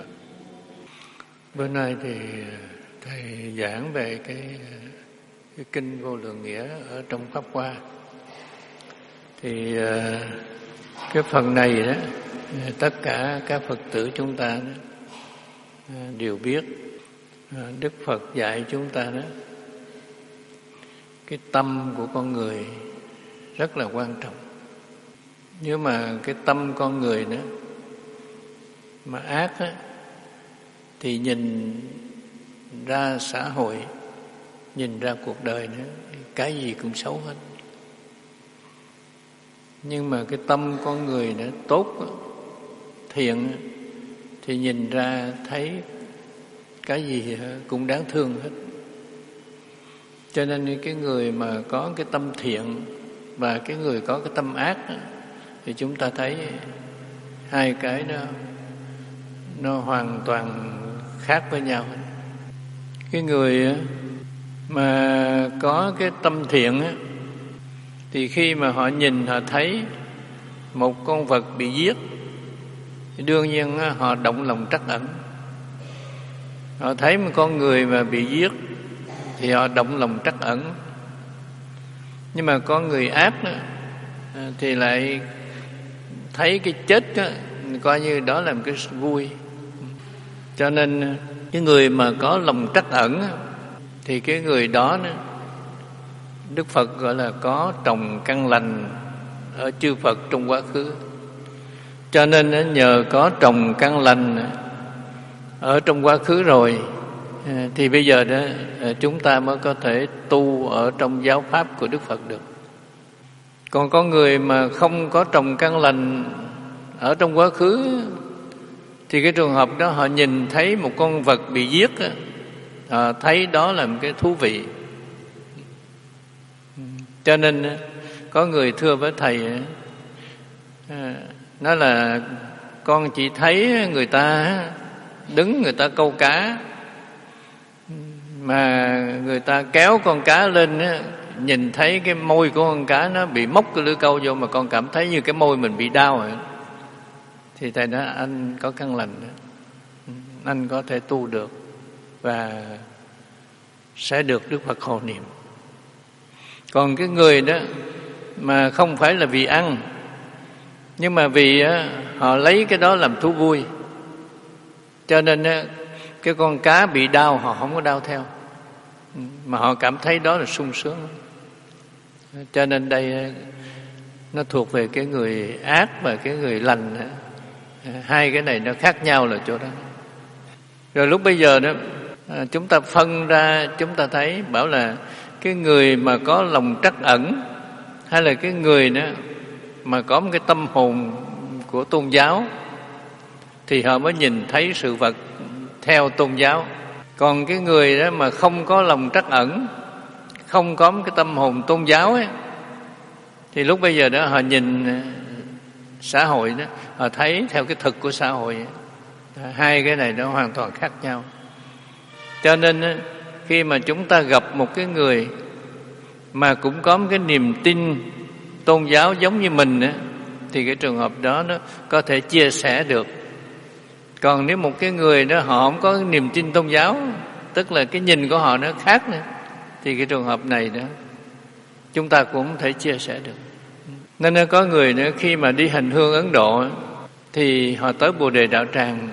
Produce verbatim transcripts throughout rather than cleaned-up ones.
Phật. Bữa nay thì thầy giảng về cái, cái kinh Vô Lượng Nghĩa ở trong Pháp Hoa. Thì cái phần này đó, tất cả các Phật tử chúng ta đó, đều biết. Đức Phật dạy chúng ta đó, cái tâm của con người rất là quan trọng. Nếu mà cái tâm con người đó mà ác á, thì nhìn ra xã hội, nhìn ra cuộc đời nữa, cái gì cũng xấu hết. Nhưng mà cái tâm con người nữa tốt, thiện, thì nhìn ra thấy cái gì cũng đáng thương hết. Cho nên cái người mà có cái tâm thiện và cái người có cái tâm ác thì chúng ta thấy hai cái đó nó hoàn toàn khác với nhau. Cái người mà có cái tâm thiện thì khi mà họ nhìn, họ thấy một con vật bị giết thì đương nhiên họ động lòng trắc ẩn. Họ thấy một con người mà bị giết thì họ động lòng trắc ẩn. Nhưng mà có người ác đó, thì lại thấy cái chết đó, coi như đó là một cái vui. Cho nên cái người mà có lòng trắc ẩn thì cái người đó, đó Đức Phật gọi là có trồng căn lành ở chư Phật trong quá khứ. Cho nên nhờ có trồng căn lành ở trong quá khứ rồi thì bây giờ đó chúng ta mới có thể tu ở trong giáo pháp của Đức Phật được. Còn có người mà không có trồng căn lành ở trong quá khứ thì cái trường hợp đó họ nhìn thấy một con vật bị giết, họ thấy đó là một cái thú vị. Cho nên có người thưa với thầy, nói là con chỉ thấy người ta đứng, người ta câu cá, mà người ta kéo con cá lên, nhìn thấy cái môi của con cá nó bị móc cái lưỡi câu vô, mà con cảm thấy như cái môi mình bị đau rồi. Thì thầy nói anh có căn lành đó, anh có thể tu được và sẽ được Đức Phật hộ niệm. Còn cái người đó mà không phải là vì ăn, nhưng mà vì á, họ lấy cái đó làm thú vui, cho nên á, cái con cá bị đau họ không có đau theo, mà họ cảm thấy đó là sung sướng. Cho nên đây nó thuộc về cái người ác và cái người lành. Hai cái này nó khác nhau là chỗ đó. Rồi lúc bây giờ đó chúng ta phân ra, chúng ta thấy bảo là cái người mà có lòng trắc ẩn, hay là cái người đó mà có một cái tâm hồn của tôn giáo, thì họ mới nhìn thấy sự vật theo tôn giáo. Còn cái người đó mà không có lòng trắc ẩn, không có một cái tâm hồn tôn giáo ấy, thì lúc bây giờ đó họ nhìn xã hội đó, họ thấy theo cái thực của xã hội ấy. Hai cái này nó hoàn toàn khác nhau. Cho nên khi mà chúng ta gặp một cái người mà cũng có một cái niềm tin tôn giáo giống như mình ấy, thì cái trường hợp đó nó có thể chia sẻ được. Còn nếu một cái người đó họ không có niềm tin tôn giáo, tức là cái nhìn của họ nó khác nữa, thì cái trường hợp này đó chúng ta cũng không thể chia sẻ được. Nên có người nữa khi mà đi hành hương Ấn Độ thì họ tới Bồ Đề Đạo Tràng,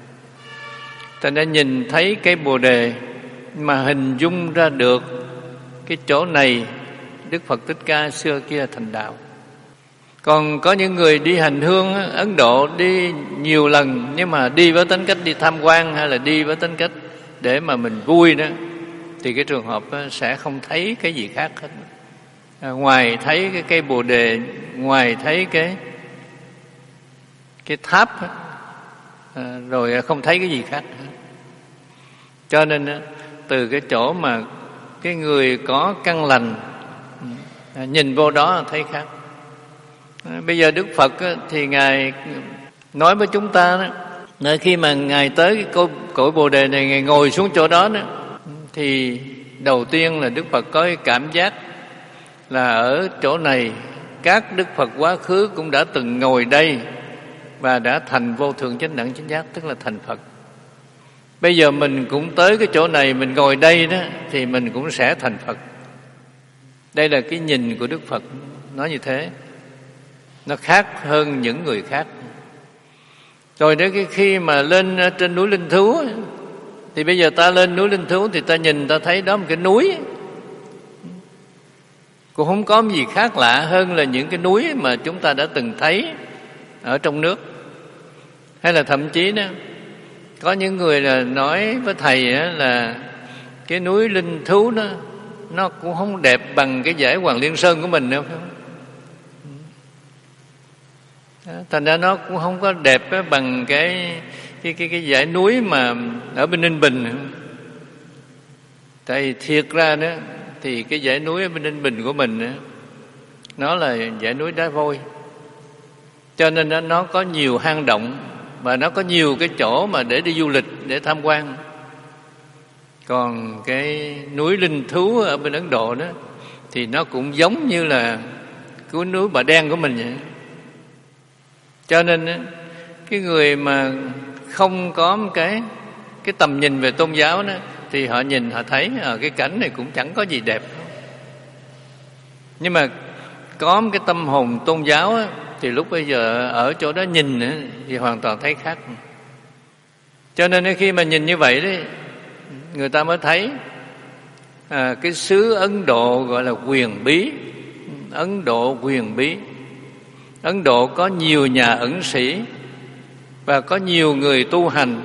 ta đã nhìn thấy cái Bồ Đề mà hình dung ra được cái chỗ này Đức Phật Thích Ca xưa kia thành đạo. Còn có những người đi hành hương Ấn Độ đi nhiều lần, nhưng mà đi với tính cách đi tham quan hay là đi với tính cách để mà mình vui đó, thì cái trường hợp sẽ không thấy cái gì khác hết. À, ngoài thấy cái cây Bồ Đề, ngoài thấy cái cái tháp, à, rồi không thấy cái gì khác hết. Cho nên từ cái chỗ mà cái người có căn lành, à, nhìn vô đó thấy khác. À, bây giờ Đức Phật thì Ngài nói với chúng ta đó, nơi khi mà Ngài tới cái cội Bồ Đề này, Ngài ngồi xuống chỗ đó đó, thì đầu tiên là Đức Phật có cái cảm giác là ở chỗ này các Đức Phật quá khứ cũng đã từng ngồi đây và đã thành vô thượng chánh đẳng chánh giác, tức là thành Phật. Bây giờ mình cũng tới cái chỗ này, mình ngồi đây đó, thì mình cũng sẽ thành Phật. Đây là cái nhìn của Đức Phật nói như thế. Nó khác hơn những người khác. Rồi đến cái khi mà lên trên núi Linh Thú, thì bây giờ ta lên núi Linh Thú thì ta nhìn ta thấy đó một cái núi, cũng không có gì khác lạ hơn là những cái núi mà chúng ta đã từng thấy ở trong nước. Hay là thậm chí đó, có những người là nói với thầy là cái núi Linh Thú đó nó cũng không đẹp bằng cái dãy Hoàng Liên Sơn của mình đâu. Thành ra nó cũng không có đẹp bằng cái cái cái cái dãy núi mà ở bên Ninh Bình. Tại thiệt ra đó thì cái dãy núi ở bên Ninh Bình của mình đó, nó là dãy núi đá vôi, cho nên đó, nó có nhiều hang động và nó có nhiều cái chỗ mà để đi du lịch, để tham quan. Còn cái núi Linh Thú ở bên Ấn Độ đó thì nó cũng giống như là cái núi Bà Đen của mình vậy. Cho nên cái người mà không có một cái cái tầm nhìn về tôn giáo đó, thì họ nhìn họ thấy ở cái cảnh này cũng chẳng có gì đẹp. Nhưng mà có một cái tâm hồn tôn giáo á, thì lúc bây giờ ở chỗ đó nhìn á, thì hoàn toàn thấy khác. Cho nên khi mà nhìn như vậy đấy, người ta mới thấy à, cái xứ Ấn Độ gọi là quyền bí. Ấn Độ quyền bí. Ấn Độ có nhiều nhà ẩn sĩ và có nhiều người tu hành,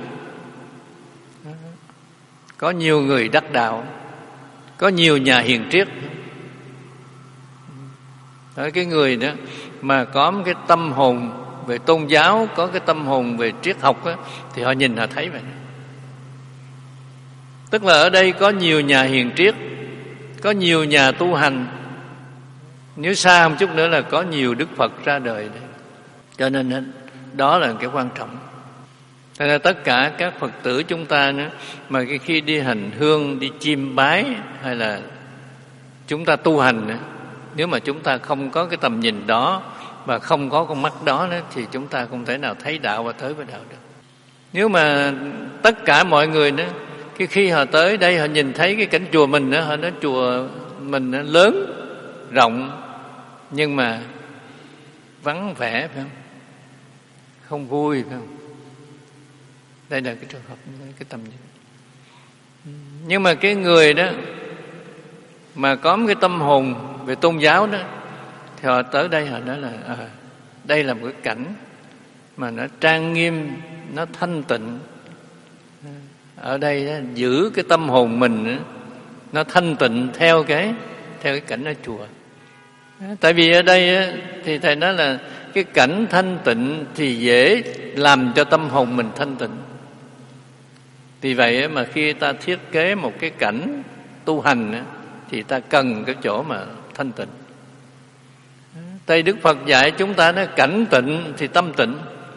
có nhiều người đắc đạo, có nhiều nhà hiền triết. Đó, cái người đó mà có một cái tâm hồn về tôn giáo, có cái tâm hồn về triết học đó, thì họ nhìn họ thấy vậy. Tức là ở đây có nhiều nhà hiền triết, có nhiều nhà tu hành. Nếu xa một chút nữa là có nhiều Đức Phật ra đời đấy. Cho nên đó là cái quan trọng. Thế nên tất cả các Phật tử chúng ta nữa, mà khi đi hành hương, đi chiêm bái hay là chúng ta tu hành nữa, nếu mà chúng ta không có cái tầm nhìn đó và không có con mắt đó nữa, thì chúng ta không thể nào thấy đạo và tới với đạo được. Nếu mà tất cả mọi người nữa, cái khi họ tới đây họ nhìn thấy cái cảnh chùa mình nữa, họ nói chùa mình lớn, rộng, nhưng mà vắng vẻ, phải không? Không vui, phải không? Đây là cái trường hợp, cái tầm nhìn. Nhưng mà cái người đó mà có một cái tâm hồn về tôn giáo đó, thì họ tới đây họ nói là à, đây là một cái cảnh mà nó trang nghiêm, nó thanh tịnh. Ở đây đó, giữ cái tâm hồn mình đó, nó thanh tịnh theo cái theo cái cảnh ở chùa. Tại vì ở đây thì thầy nói là cái cảnh thanh tịnh thì dễ làm cho tâm hồn mình thanh tịnh. Vì vậy mà khi ta thiết kế một cái cảnh tu hành thì ta cần cái chỗ mà thanh tịnh. Tây Đức Phật dạy chúng ta nói cảnh tịnh thì tâm tịnh.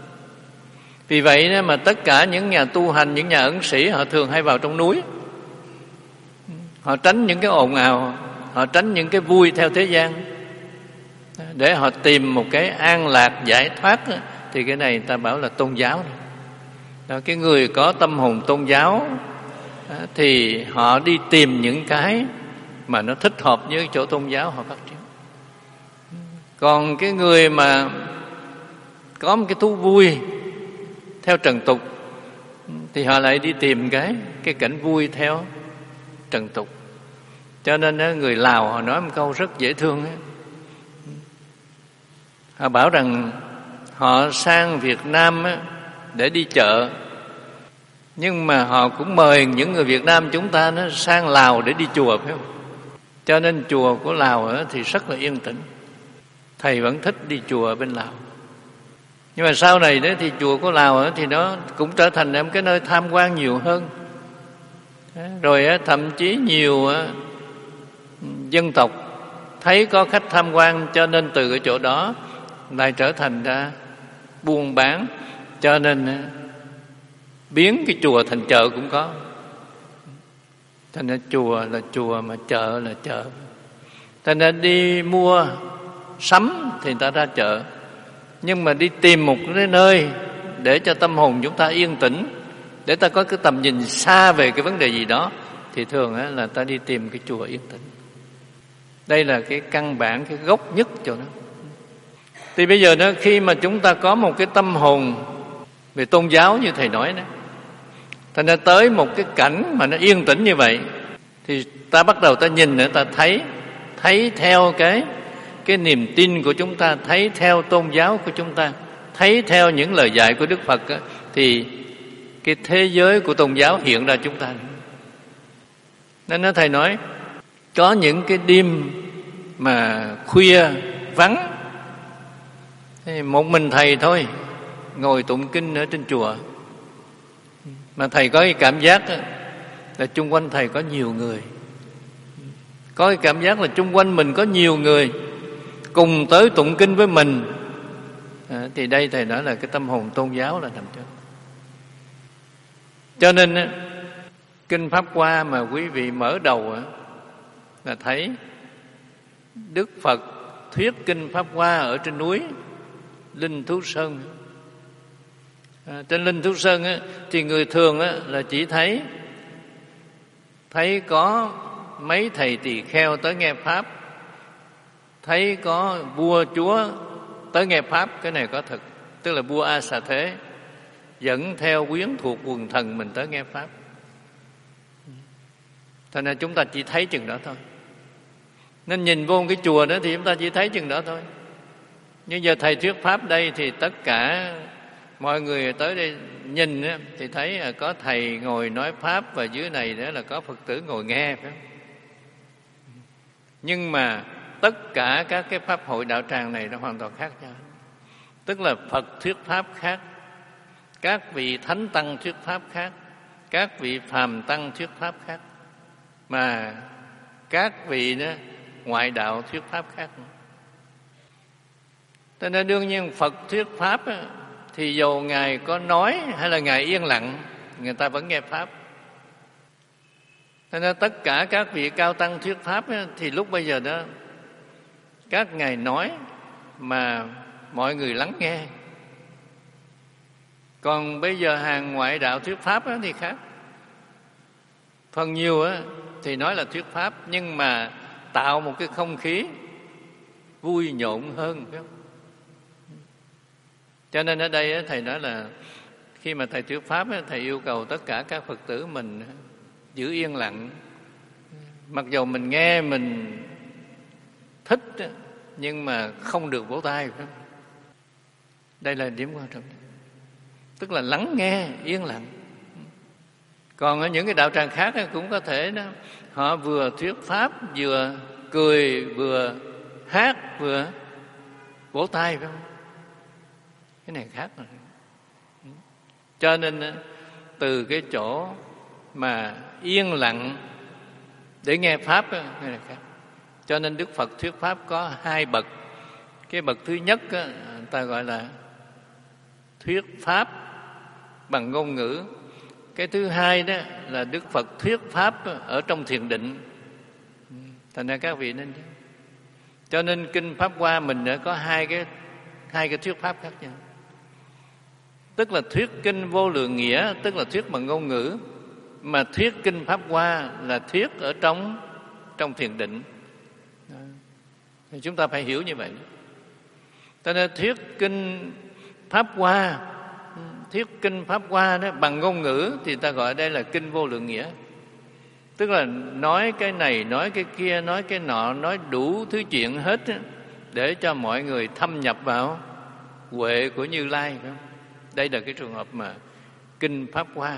Vì vậy mà tất cả những nhà tu hành, những nhà ẩn sĩ họ thường hay vào trong núi. Họ tránh những cái ồn ào, họ tránh những cái vui theo thế gian, để họ tìm một cái an lạc giải thoát. Thì cái này ta bảo là tôn giáo. Đó, cái người có tâm hồn tôn giáo thì họ đi tìm những cái mà nó thích hợp với chỗ tôn giáo họ phát triển. Còn cái người mà có một cái thú vui theo trần tục thì họ lại đi tìm cái cái cảnh vui theo trần tục. Cho nên người Lào họ nói một câu rất dễ thương ấy. Họ bảo rằng họ sang Việt Nam để đi chợ, nhưng mà họ cũng mời những người Việt Nam chúng ta nó sang Lào để đi chùa, phải không? Cho nên chùa của Lào thì rất là yên tĩnh. Thầy vẫn thích đi chùa ở bên Lào. Nhưng mà sau này đấy thì chùa của Lào thì nó cũng trở thành một cái nơi tham quan nhiều hơn. Rồi thậm chí nhiều dân tộc thấy có khách tham quan, cho nên từ cái chỗ đó lại trở thành ra buôn bán, cho nên biến cái chùa thành chợ cũng có. Thành ra chùa là chùa mà chợ là chợ. Thành ra đi mua sắm thì người ta ra chợ, nhưng mà đi tìm một cái nơi để cho tâm hồn chúng ta yên tĩnh để ta có cái tầm nhìn xa về cái vấn đề gì đó, thì thường á, là ta đi tìm cái chùa yên tĩnh. Đây là cái căn bản, cái gốc nhất cho nó. Thì bây giờ đó, khi mà chúng ta có một cái tâm hồn về tôn giáo như thầy nói đó, thành ra tới một cái cảnh mà nó yên tĩnh như vậy, thì ta bắt đầu ta nhìn nữa, ta thấy thấy theo cái cái niềm tin của chúng ta, thấy theo tôn giáo của chúng ta, thấy theo những lời dạy của Đức Phật á, thì cái thế giới của tôn giáo hiện ra chúng ta. Nên nó thầy nói có những cái đêm mà khuya vắng, thì một mình thầy thôi ngồi tụng kinh ở trên chùa, mà thầy có cái cảm giác là chung quanh thầy có nhiều người, có cái cảm giác là chung quanh mình có nhiều người cùng tới tụng kinh với mình, à, thì đây thầy nói là cái tâm hồn tôn giáo là nằm trên. Cho nên kinh Pháp Hoa mà quý vị mở đầu là thấy Đức Phật thuyết kinh Pháp Hoa ở trên núi Linh Thú Sơn. À, trên Linh Thú Sơn á, thì người thường á, là chỉ thấy thấy có mấy thầy tỳ kheo tới nghe Pháp, thấy có vua chúa tới nghe Pháp. Cái này có thật, tức là vua A Xà Thế dẫn theo quyến thuộc quần thần mình tới nghe Pháp. Thành ra chúng ta chỉ thấy chừng đó thôi. Nên nhìn vô cái chùa đó thì chúng ta chỉ thấy chừng đó thôi. Nhưng giờ thầy thuyết Pháp đây thì tất cả mọi người tới đây nhìn á, thì thấy có thầy ngồi nói Pháp, và dưới này đó là có Phật tử ngồi nghe, phải không? Nhưng mà tất cả các cái pháp hội đạo tràng này nó hoàn toàn khác nhau. Tức là Phật thuyết Pháp khác, các vị Thánh Tăng thuyết Pháp khác, các vị Phàm Tăng thuyết Pháp khác, mà các vị đó ngoại đạo thuyết Pháp khác. Cho nên đương nhiên Phật thuyết Pháp á, thì dù Ngài có nói hay là Ngài yên lặng, người ta vẫn nghe Pháp. Cho nên tất cả các vị cao tăng thuyết Pháp á, thì lúc bây giờ đó các Ngài nói mà mọi người lắng nghe. Còn bây giờ hàng ngoại đạo thuyết Pháp á, thì khác. Phần nhiều á, thì nói là thuyết Pháp, nhưng mà tạo một cái không khí vui nhộn hơn, phải không? Cho nên ở đây thầy nói là khi mà thầy thuyết Pháp, thầy yêu cầu tất cả các Phật tử mình giữ yên lặng. Mặc dù mình nghe mình thích, nhưng mà không được vỗ tay. Đây là điểm quan trọng. Tức là lắng nghe, yên lặng. Còn ở những cái đạo tràng khác cũng có thể đó, họ vừa thuyết Pháp, vừa cười, vừa hát, vừa vỗ tay, phải không? Cái này khác rồi. Cho nên từ cái chỗ mà yên lặng để nghe Pháp, cái này khác. Cho nên Đức Phật thuyết Pháp có hai bậc. Cái bậc thứ nhất người ta gọi là thuyết Pháp bằng ngôn ngữ. Cái thứ hai đó là Đức Phật thuyết Pháp ở trong thiền định. Thành ra các vị nên, cho nên kinh Pháp Hoa mình đã có hai cái hai cái thuyết Pháp khác nhau. Tức là thuyết kinh Vô Lượng Nghĩa, tức là thuyết bằng ngôn ngữ, mà thuyết kinh Pháp Hoa là thuyết ở trong trong thiền định. Thì chúng ta phải hiểu như vậy. Cho nên thuyết kinh Pháp Hoa, thuyết kinh Pháp Hoa đó bằng ngôn ngữ thì ta gọi đây là kinh Vô Lượng Nghĩa. Tức là nói cái này, nói cái kia, nói cái nọ, nói đủ thứ chuyện hết để cho mọi người thâm nhập vào huệ của Như Lai, phải không? Đây là cái trường hợp mà kinh Pháp Hoa.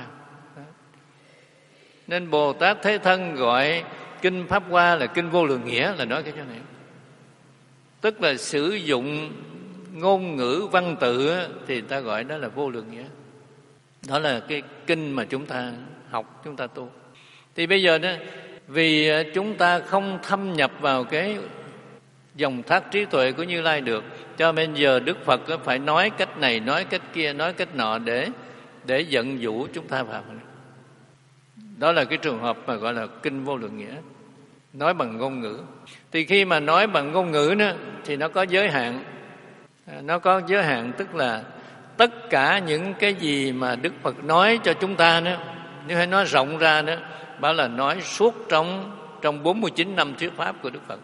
Nên Bồ Tát Thế Thân gọi kinh Pháp Hoa là kinh Vô Lượng Nghĩa, là nói cái chỗ này. Tức là sử dụng ngôn ngữ văn tự thì ta gọi đó là Vô Lượng Nghĩa. Đó là cái kinh mà chúng ta học, chúng ta tu. Thì bây giờ đó, vì chúng ta không thâm nhập vào cái dòng thác trí tuệ của Như Lai được, cho nên giờ Đức Phật phải nói cách này, nói cách kia, nói cách nọ để để dẫn dụ chúng ta vào. Đó là cái trường hợp mà gọi là kinh Vô Lượng Nghĩa, nói bằng ngôn ngữ. Thì khi mà nói bằng ngôn ngữ đó, thì nó có giới hạn. Nó có giới hạn tức là tất cả những cái gì mà Đức Phật nói cho chúng ta nữa, nếu hay nói rộng ra nữa, bảo là nói suốt trong trong bốn mươi chín năm thuyết pháp của Đức Phật.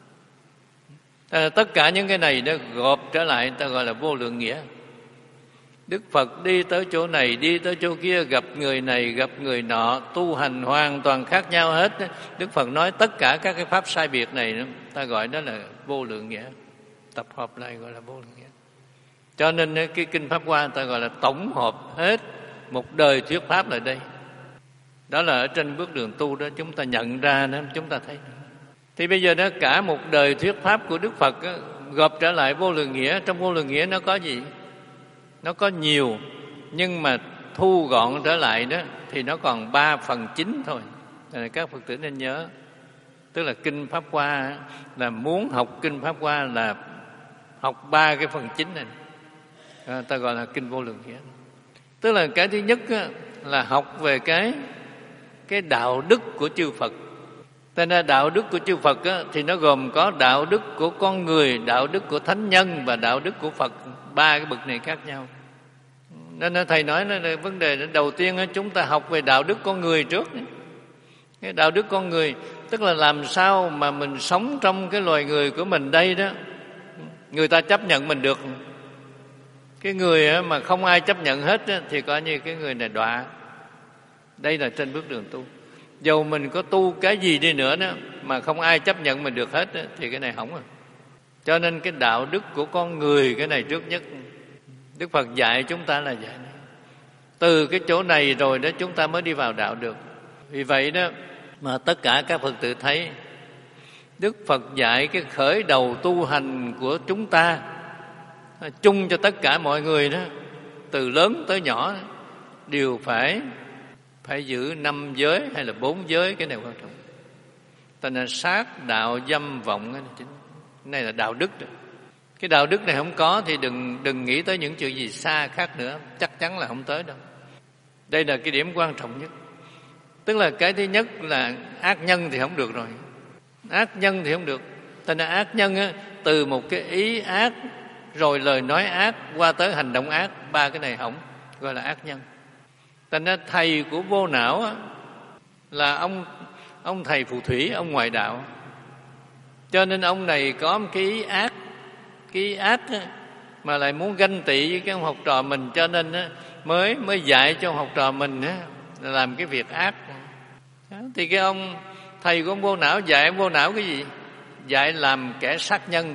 À, tất cả những cái này nó gộp trở lại ta gọi là vô lượng nghĩa. Đức Phật đi tới chỗ này, đi tới chỗ kia, gặp người này, gặp người nọ, tu hành hoàn toàn khác nhau hết. Đức Phật nói tất cả các cái pháp sai biệt này, ta gọi đó là vô lượng nghĩa. Tập hợp lại gọi là vô lượng nghĩa. Cho nên cái Kinh Pháp Hoa ta gọi là tổng hợp hết một đời thuyết pháp lại đây. Đó là ở trên bước đường tu đó chúng ta nhận ra đó, chúng ta thấy. Thì bây giờ đó cả một đời thuyết pháp của Đức Phật đó, gộp trở lại vô lượng nghĩa. Trong vô lượng nghĩa nó có gì? Nó có nhiều, nhưng mà thu gọn trở lại đó thì nó còn ba phần chín thôi. Các Phật tử nên nhớ. Tức là Kinh Pháp Hoa là muốn học Kinh Pháp Hoa là học ba cái phần chính này. À, ta gọi là Kinh Vô Lượng Nghĩa. Tức là cái thứ nhất á, là học về cái cái đạo đức của chư Phật. Thế nên đạo đức của chư Phật á, thì nó gồm có đạo đức của con người, đạo đức của thánh nhân và đạo đức của Phật. Ba cái bậc này khác nhau. Nên thầy nói là vấn đề đầu tiên á, chúng ta học về đạo đức con người trước. Cái đạo đức con người tức là làm sao mà mình sống trong cái loài người của mình đây đó, người ta chấp nhận mình được. Cái người mà không ai chấp nhận hết thì coi như cái người này đọa. Đây là trên bước đường tu. Dầu mình có tu cái gì đi nữa đó mà không ai chấp nhận mình được hết thì cái này hỏng rồi. Cho nên cái đạo đức của con người cái này trước nhất. Đức Phật dạy chúng ta là vậy. Từ cái chỗ này rồi đó chúng ta mới đi vào đạo được. Vì vậy đó mà tất cả các Phật tử thấy Đức Phật dạy cái khởi đầu tu hành của chúng ta chung cho tất cả mọi người đó, từ lớn tới nhỏ đều phải phải giữ năm giới hay là bốn giới, cái này quan trọng. Tên là sát đạo dâm vọng, cái này là đạo đức đó. Cái đạo đức này không có thì đừng đừng nghĩ tới những chuyện gì xa khác nữa, chắc chắn là không tới đâu. Đây là cái điểm quan trọng nhất. Tức là cái thứ nhất là ác nhân thì không được rồi. Ác nhân thì không được. Tên là ác nhân á, từ một cái ý ác rồi lời nói ác qua tới hành động ác, ba cái này hỏng, gọi là ác nhân. Tên là thầy của vô não á, là ông ông thầy phù thủy, ông ngoại đạo. Cho nên ông này có một cái ý ác, cái ý ác á, mà lại muốn ganh tị với cái ông học trò mình, cho nên á, mới mới dạy cho ông học trò mình á, làm cái việc ác. Thì cái ông thầy của ông vô não dạy ông vô não cái gì? Dạy làm kẻ sát nhân.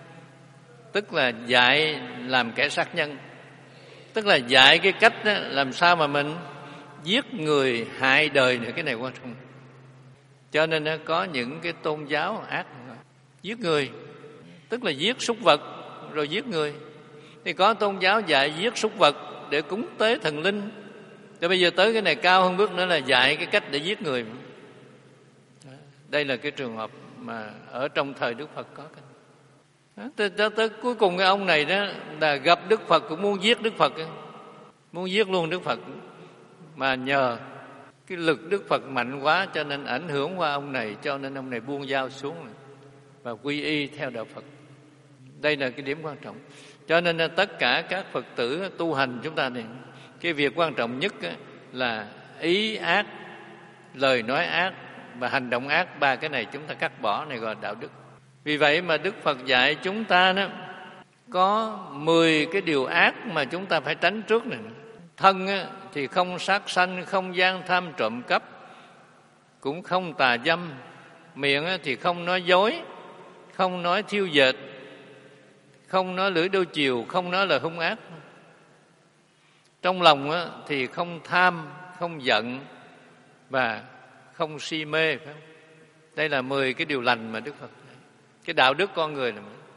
Tức là dạy làm kẻ sát nhân. Tức là dạy cái cách đó, làm sao mà mình giết người hại đời nữa, cái này quan trọng. Cho nên đó, có những cái tôn giáo ác giết người, tức là giết súc vật rồi giết người. Thì có tôn giáo dạy giết súc vật để cúng tế thần linh. Rồi bây giờ tới cái này cao hơn bước nữa là dạy cái cách để giết người. Đây là cái trường hợp mà ở trong thời Đức Phật có cái. Tới, tới, tới cuối cùng cái ông này đó là gặp Đức Phật cũng muốn giết Đức Phật, muốn giết luôn Đức Phật, mà nhờ cái lực Đức Phật mạnh quá cho nên ảnh hưởng qua ông này, cho nên ông này buông dao xuống và quy y theo đạo Phật. Đây là cái điểm quan trọng. Cho nên là tất cả các Phật tử tu hành chúng ta này, cái việc quan trọng nhất là ý ác, lời nói ác và hành động ác, ba cái này chúng ta cắt bỏ, này gọi là đạo đức. Vì vậy mà Đức Phật dạy chúng ta đó có mười cái điều ác mà chúng ta phải tránh trước này. Thân thì không sát sanh, không gian tham trộm cắp, cũng không tà dâm. Miệng thì không nói dối, không nói thiêu dệt, không nói lưỡi đôi chiều, không nói lời hung ác. Trong lòng thì không tham, không giận và không si mê. Phải không? Đây là mười cái điều lành mà Đức Phật, cái đạo đức con người là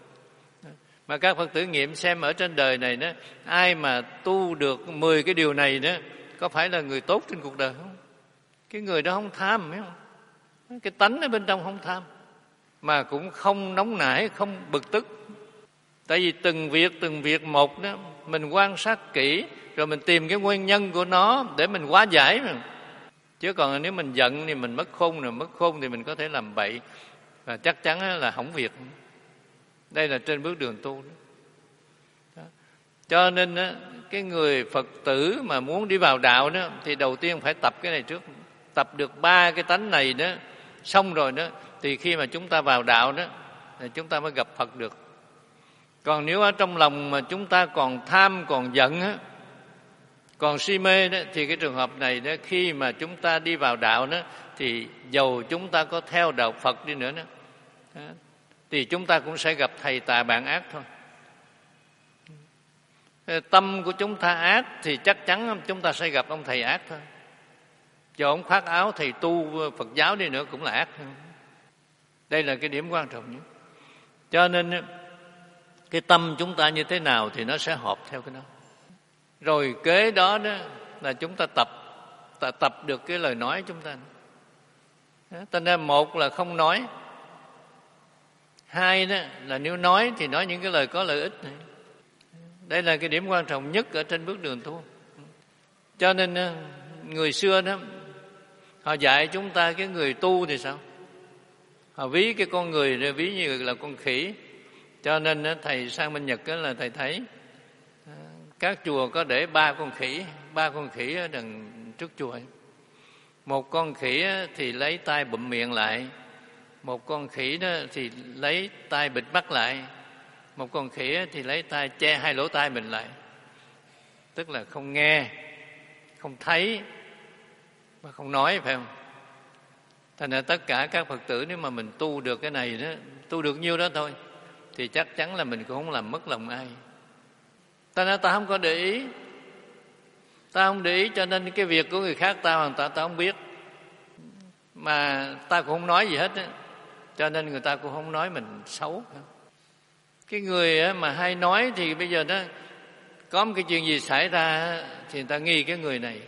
mà các Phật tử nghiệm xem ở trên đời này đó, ai mà tu được mười cái điều này đó, có phải là người tốt trên cuộc đời không? Cái người đó không tham, phải không? Cái tánh ở bên trong không tham, mà cũng không nóng nảy, không bực tức. Tại vì từng việc từng việc một đó, mình quan sát kỹ rồi mình tìm cái nguyên nhân của nó để mình hóa giải mà. Chứ còn nếu mình giận thì mình mất khôn, rồi mất khôn thì mình có thể làm bậy, và chắc chắn là hỏng việc. Đây là trên bước đường tu đó. Cho nên á, cái người Phật tử mà muốn đi vào đạo đó thì đầu tiên phải tập cái này trước. Tập được ba cái tánh này đó, xong rồi đó thì khi mà chúng ta vào đạo đó thì chúng ta mới gặp Phật được. Còn nếu ở trong lòng mà chúng ta còn tham, còn giận á, còn si mê đó, thì cái trường hợp này đó, khi mà chúng ta đi vào đạo đó thì dầu chúng ta có theo đạo Phật đi nữa đó, đó thì chúng ta cũng sẽ gặp thầy tà bạn ác thôi. Tâm của chúng ta ác thì chắc chắn chúng ta sẽ gặp ông thầy ác thôi. Cho ông khoác áo thầy tu Phật giáo đi nữa cũng là ác thôi. Đây là cái điểm quan trọng nhất. Cho nên cái tâm chúng ta như thế nào thì nó sẽ hợp theo cái đó. Rồi kế đó, đó là chúng ta tập ta tập được cái lời nói chúng ta. Cho nên một là không nói, hai đó là nếu nói thì nói những cái lời có lợi ích này. Đây là cái điểm quan trọng nhất ở trên bước đường tu. Cho nên người xưa đó họ dạy chúng ta cái người tu thì sao? Họ ví cái con người ví như là con khỉ. Cho nên thầy sang bên Nhật là thầy thấy các chùa có để ba con khỉ, ba con khỉ ở đằng trước chùa. Một con khỉ thì lấy tay bụm miệng lại, một con khỉ đó thì lấy tay bịt mắt lại, một con khỉ thì lấy tay che hai lỗ tai mình lại. Tức là không nghe, không thấy và không nói, phải không? Thành ra tất cả các Phật tử nếu mà mình tu được cái này đó, tu được nhiêu đó thôi, thì chắc chắn là mình cũng không làm mất lòng ai. Ta nói ta không có để ý, ta không để ý cho nên cái việc của người khác ta hoàn toàn ta không biết, mà ta cũng không nói gì hết á, cho nên người ta cũng không nói mình xấu. Cái người mà hay nói thì bây giờ đó có một cái chuyện gì xảy ra thì người ta nghi cái người này.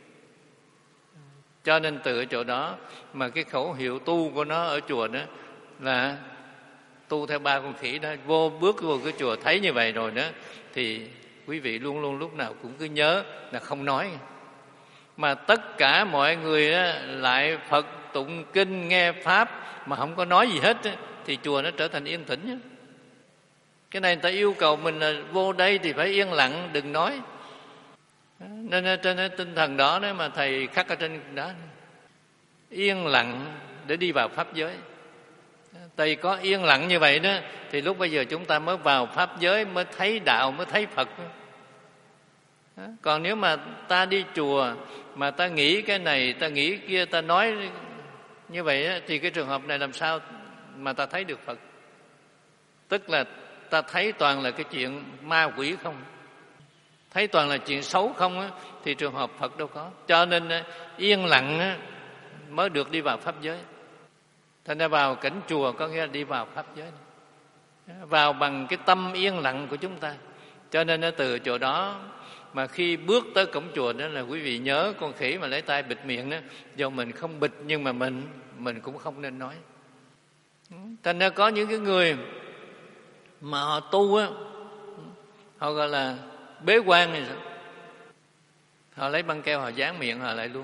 Cho nên từ chỗ đó mà cái khẩu hiệu tu của nó ở chùa đó là tu theo ba con khỉ đó. Vô bước vô cái chùa thấy như vậy rồi đó thì quý vị luôn luôn lúc nào cũng cứ nhớ là không nói. Mà tất cả mọi người đó, lại Phật tụng kinh nghe Pháp mà không có nói gì hết đó, thì chùa nó trở thành yên tĩnh đó. Cái này người ta yêu cầu mình là vô đây thì phải yên lặng, đừng nói. Nên trên tinh thần đó đó mà thầy khắc ở trên đó, yên lặng để đi vào pháp giới. Thầy có yên lặng như vậy đó thì lúc bây giờ chúng ta mới vào pháp giới, mới thấy đạo, mới thấy Phật. Còn nếu mà ta đi chùa mà ta nghĩ cái này, ta nghĩ kia, ta nói như vậy đó, thì cái trường hợp này làm sao mà ta thấy được Phật? Tức là ta thấy toàn là cái chuyện ma quỷ không, thấy toàn là chuyện xấu không á, thì trường hợp Phật đâu có. Cho nên yên lặng á, mới được đi vào pháp giới. Thành ra vào cảnh chùa có nghĩa là đi vào pháp giới, vào bằng cái tâm yên lặng của chúng ta. Cho nên từ chỗ đó mà khi bước tới cổng chùa đó là quý vị nhớ con khỉ mà lấy tay bịt miệng đó, dù mình không bịt nhưng mà mình mình cũng không nên nói. Thành ra có những cái người mà họ tu á, họ gọi là bế quan hay sao, họ lấy băng keo họ dán miệng họ lại luôn,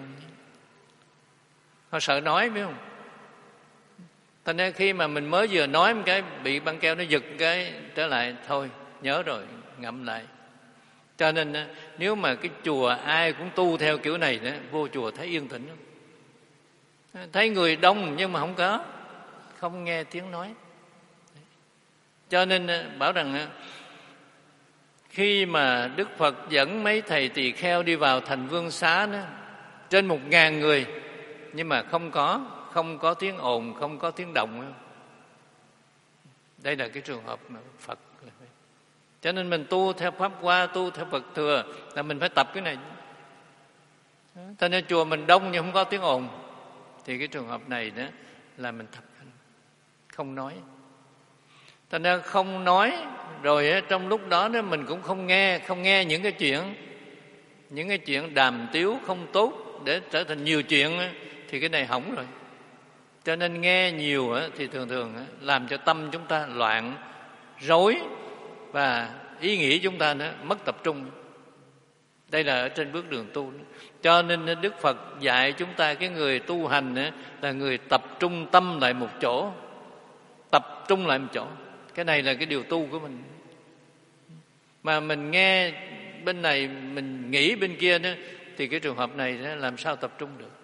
họ sợ nói, biết không? Thành ra khi mà mình mới vừa nói một cái bị băng keo nó giật cái trở lại, thôi nhớ rồi ngậm lại. Cho nên nếu mà cái chùa ai cũng tu theo kiểu này đó, vô chùa thấy yên tĩnh lắm. Thấy người đông nhưng mà không có, không nghe tiếng nói. Cho nên bảo rằng khi mà Đức Phật dẫn mấy thầy tỳ kheo đi vào thành Vương Xá đó, trên một ngàn người, nhưng mà không có không có tiếng ồn, không có tiếng động. Đây là cái trường hợp mà Phật. Cho nên mình tu theo Pháp Hoa, tu theo Phật Thừa là mình phải tập cái này. Cho nên chùa mình đông nhưng không có tiếng ồn, thì cái trường hợp này đó là mình tập không nói. Cho nên không nói rồi trong lúc đó đó mình cũng không nghe, không nghe những cái chuyện, những cái chuyện đàm tiếu không tốt để trở thành nhiều chuyện, thì cái này hỏng rồi. Cho nên nghe nhiều thì thường thường làm cho tâm chúng ta loạn, rối và ý nghĩ chúng ta nữa mất tập trung. Đây là ở trên bước đường tu. Cho nên Đức Phật dạy chúng ta cái người tu hành là người tập trung tâm lại một chỗ, tập trung lại một chỗ. Cái này là cái điều tu của mình. mà mình nghe bên này mình nghĩ bên kia nữa, thì cái trường hợp này làm sao tập trung được.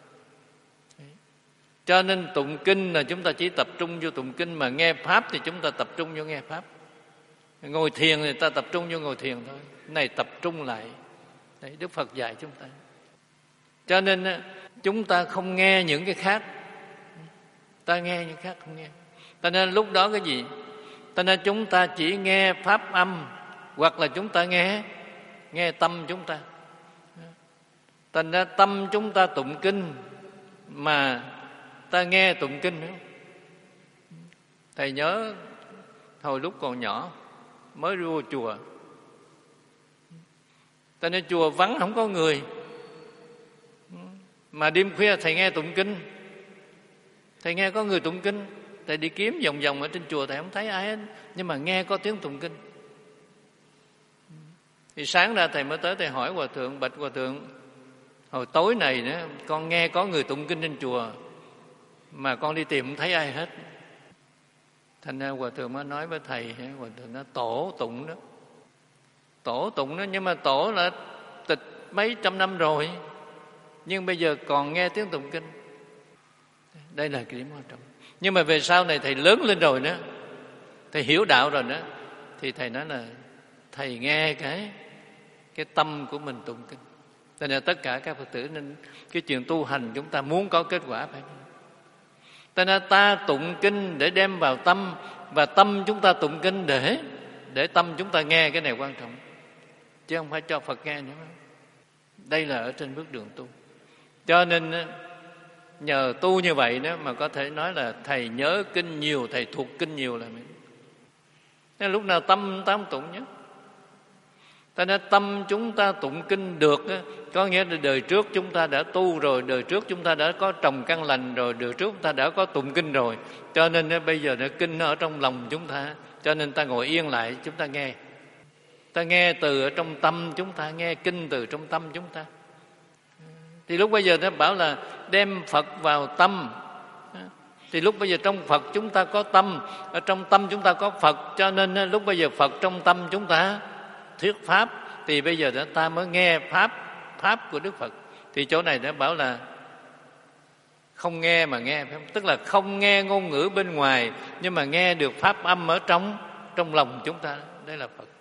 Cho nên tụng kinh là chúng ta chỉ tập trung vô tụng kinh, mà nghe pháp thì chúng ta tập trung vô nghe pháp. Ngồi thiền thì ta tập trung vô ngồi thiền thôi. Cái này tập trung lại. Đấy, Đức Phật dạy chúng ta. Cho nên chúng ta không nghe những cái khác, ta nghe những khác không nghe. Cho nên lúc đó cái gì? Cho nên chúng ta chỉ nghe pháp âm, hoặc là chúng ta nghe nghe tâm chúng ta. Thành ra tâm chúng ta tụng kinh mà ta nghe tụng kinh nữa. Thầy nhớ hồi lúc còn nhỏ mới vô chùa, ta nên chùa vắng không có người, mà đêm khuya thầy nghe tụng kinh, thầy nghe có người tụng kinh, thầy đi kiếm vòng vòng ở trên chùa thầy không thấy ai hết, nhưng mà nghe có tiếng tụng kinh. Thì sáng ra thầy mới tới thầy hỏi hòa thượng, bạch hòa thượng, hồi tối này nữa con nghe có người tụng kinh trên chùa mà con đi tìm không thấy ai hết. Thành ra hòa thượng mới nói với thầy, hòa thượng nói tổ tụng đó, tổ tụng đó, nhưng mà tổ là tịch mấy trăm năm rồi, nhưng bây giờ còn nghe tiếng tụng kinh. Đây là cái điểm quan trọng. Nhưng mà về sau này thầy lớn lên rồi nữa, thầy hiểu đạo rồi nữa, thì thầy nói là thầy nghe cái cái tâm của mình tụng kinh. Cho nên tất cả các Phật tử nên cái chuyện tu hành chúng ta muốn có kết quả phải. Cho nên ta tụng kinh để đem vào tâm, và tâm chúng ta tụng kinh để để tâm chúng ta nghe. Cái này quan trọng, chứ không phải cho Phật nghe nữa. Đây là ở trên bước đường tu. Cho nên nhờ tu như vậy đó mà có thể nói là thầy nhớ kinh nhiều, thầy thuộc kinh nhiều là mình. Nên lúc nào tâm ta không tụng nhất. Cho nên tâm chúng ta tụng kinh được, có nghĩa là đời trước chúng ta đã tu rồi, đời trước chúng ta đã có trồng căn lành rồi, đời trước chúng ta đã có tụng kinh rồi. Cho nên bây giờ kinh nó ở trong lòng chúng ta, cho nên ta ngồi yên lại chúng ta nghe. Ta nghe từ ở trong tâm chúng ta, nghe kinh từ trong tâm chúng ta. Thì lúc bây giờ nó bảo là đem Phật vào tâm, thì lúc bây giờ trong Phật chúng ta có tâm, ở trong tâm chúng ta có Phật, cho nên lúc bây giờ Phật trong tâm chúng ta thuyết pháp, thì bây giờ ta mới nghe pháp pháp của Đức Phật. Thì chỗ này nó bảo là không nghe mà nghe, tức là không nghe ngôn ngữ bên ngoài, nhưng mà nghe được pháp âm ở trong trong lòng chúng ta. Đây là Phật.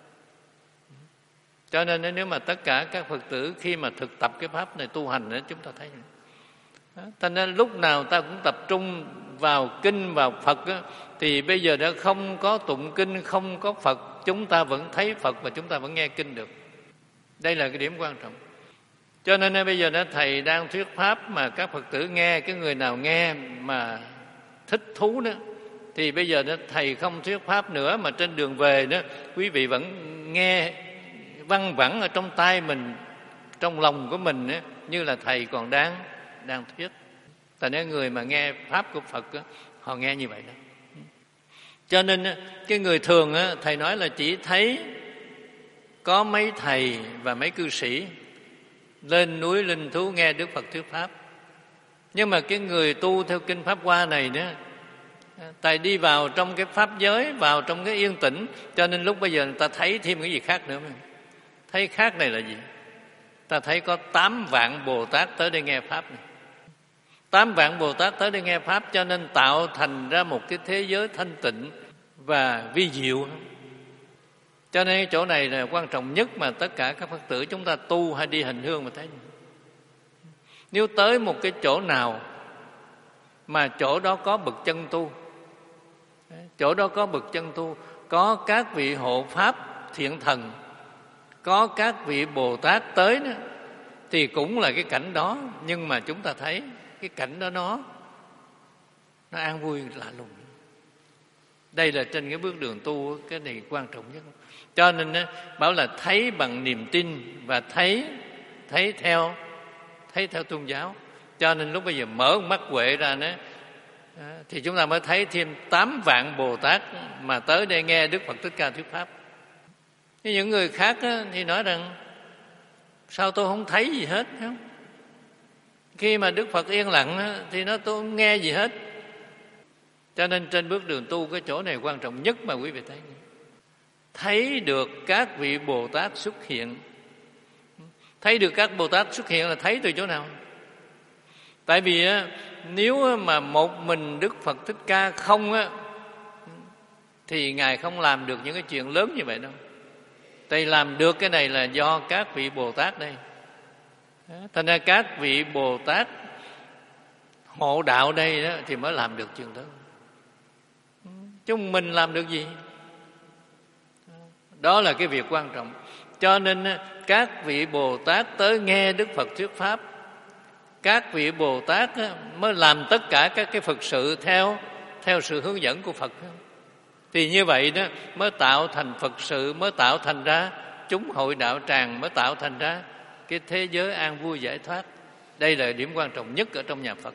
Cho nên nếu mà tất cả các Phật tử khi mà thực tập cái pháp này tu hành đó, chúng ta thấy đó. Cho nên lúc nào ta cũng tập trung vào kinh, vào Phật đó, thì bây giờ đã không có tụng kinh, không có Phật, chúng ta vẫn thấy Phật và chúng ta vẫn nghe kinh được. Đây là cái điểm quan trọng. Cho nên bây giờ đó, thầy đang thuyết pháp mà các Phật tử nghe, cái người nào nghe mà thích thú đó, thì bây giờ đó, thầy không thuyết pháp nữa, mà trên đường về đó quý vị vẫn nghe văng vẳng ở trong tai mình, trong lòng của mình đó, như là thầy còn đang đang thuyết. Tại nên người mà nghe pháp của Phật đó, họ nghe như vậy đó. Cho nên cái người thường đó, thầy nói là chỉ thấy có mấy thầy và mấy cư sĩ lên núi linh thú nghe Đức Phật thuyết pháp. Nhưng mà cái người tu theo kinh Pháp Hoa này đó, thầy đi vào trong cái pháp giới, vào trong cái yên tĩnh, cho nên lúc bây giờ người ta thấy thêm cái gì khác nữa. Thấy khác này là gì? Ta thấy có tám vạn Bồ Tát tới đây nghe pháp này. Tám vạn Bồ Tát tới đây nghe pháp, cho nên tạo thành ra một cái thế giới thanh tịnh và vi diệu. Cho nên chỗ này là quan trọng nhất mà tất cả các Phật tử chúng ta tu hay đi hành hương mà thấy. Nếu tới một cái chỗ nào mà chỗ đó có bậc chân tu, chỗ đó có bậc chân tu, có các vị hộ pháp thiện thần, có các vị Bồ Tát tới đó, thì cũng là cái cảnh đó, nhưng mà chúng ta thấy cái cảnh đó nó nó an vui lạ lùng. Đây là trên cái bước đường tu, cái này quan trọng nhất. Cho nên bảo là thấy bằng niềm tin và thấy thấy theo thấy theo tôn giáo. Cho nên lúc bây giờ mở mắt huệ ra đó, thì chúng ta mới thấy thêm tám vạn Bồ Tát mà tới đây nghe Đức Phật Thích Ca thuyết pháp. Những người khác thì nói rằng sao tôi không thấy gì hết, không? Khi mà Đức Phật yên lặng thì nó tôi không nghe gì hết. Cho nên trên bước đường tu cái chỗ này quan trọng nhất mà quý vị thấy. thấy được các vị Bồ Tát xuất hiện. Thấy được các Bồ Tát xuất hiện là thấy từ chỗ nào? Tại vì á, nếu mà một mình Đức Phật Thích Ca không á, thì Ngài không làm được những cái chuyện lớn như vậy đâu. Tại làm được cái này là do các vị Bồ Tát đây. Thành ra các vị Bồ Tát hộ đạo đây đó thì mới làm được chuyện đó. Chúng mình làm được gì? Đó là cái việc quan trọng. Cho nên các vị Bồ Tát tới nghe Đức Phật thuyết pháp, các vị Bồ Tát mới làm tất cả các cái Phật sự theo theo sự hướng dẫn của Phật. Thì như vậy đó mới tạo thành Phật sự, mới tạo thành ra chúng hội đạo tràng, mới tạo thành ra cái thế giới an vui giải thoát. Đây là điểm quan trọng nhất ở trong nhà Phật.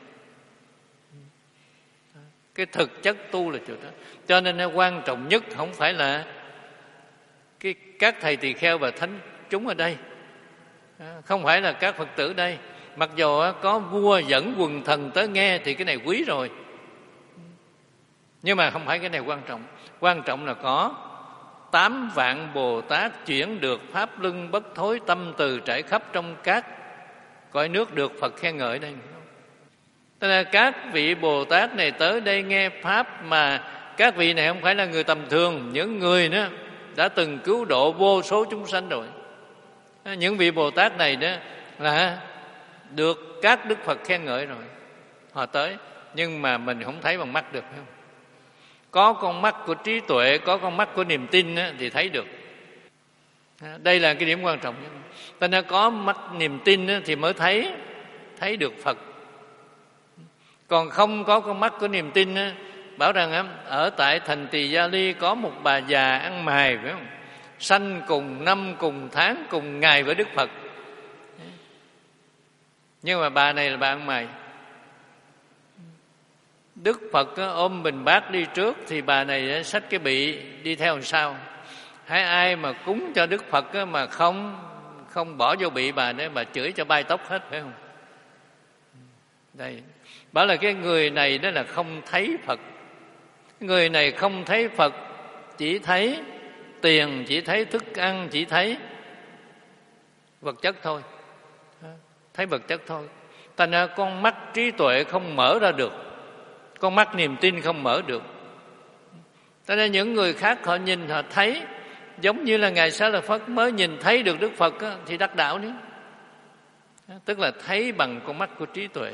Cái thực chất tu là chỗ đó. Cho nên quan trọng nhất không phải là cái các thầy tỳ kheo và thánh chúng ở đây, không phải là các Phật tử đây. Mặc dù có vua dẫn quần thần tới nghe thì cái này quý rồi, nhưng mà không phải cái này quan trọng. Quan trọng là có tám vạn Bồ Tát chuyển được pháp luân bất thối, tâm từ trải khắp trong các cõi nước được Phật khen ngợi đây. Tức là các vị Bồ Tát này tới đây nghe pháp, mà các vị này không phải là người tầm thường, những người đó đã từng cứu độ vô số chúng sanh rồi. Những vị Bồ Tát này đó là được các Đức Phật khen ngợi rồi. Họ tới, nhưng mà mình không thấy bằng mắt được, phải không? Có con mắt của trí tuệ, có con mắt của niềm tin đó, thì thấy được. Đây là cái điểm quan trọng nhất. Cho nên có mắt niềm tin đó, thì mới thấy thấy được Phật. Còn không có con mắt của niềm tin đó, bảo rằng ở tại thành Tỳ Gia Ly có một bà già ăn mài, phải không? Sanh cùng năm, cùng tháng, cùng ngày với Đức Phật. Nhưng mà bà này là bà ăn mày. Đức Phật ôm bình bát đi trước, thì bà này xách cái bị đi theo làm sao? Hay ai mà cúng cho Đức Phật mà không không bỏ vô bị bà đấy, bà chửi cho bay tóc hết, phải không? Đây, bảo là cái người này đó là không thấy Phật. Người này không thấy Phật, chỉ thấy tiền, chỉ thấy thức ăn, chỉ thấy vật chất thôi. Thấy vật chất thôi. Thành ra con mắt trí tuệ không mở ra được, con mắt niềm tin không mở được. Thành ra những người khác họ nhìn họ thấy, giống như là Ngài Xá Lợi Phất mới nhìn thấy được Đức Phật á, thì đắc đạo đấy. Tức là thấy bằng con mắt của trí tuệ.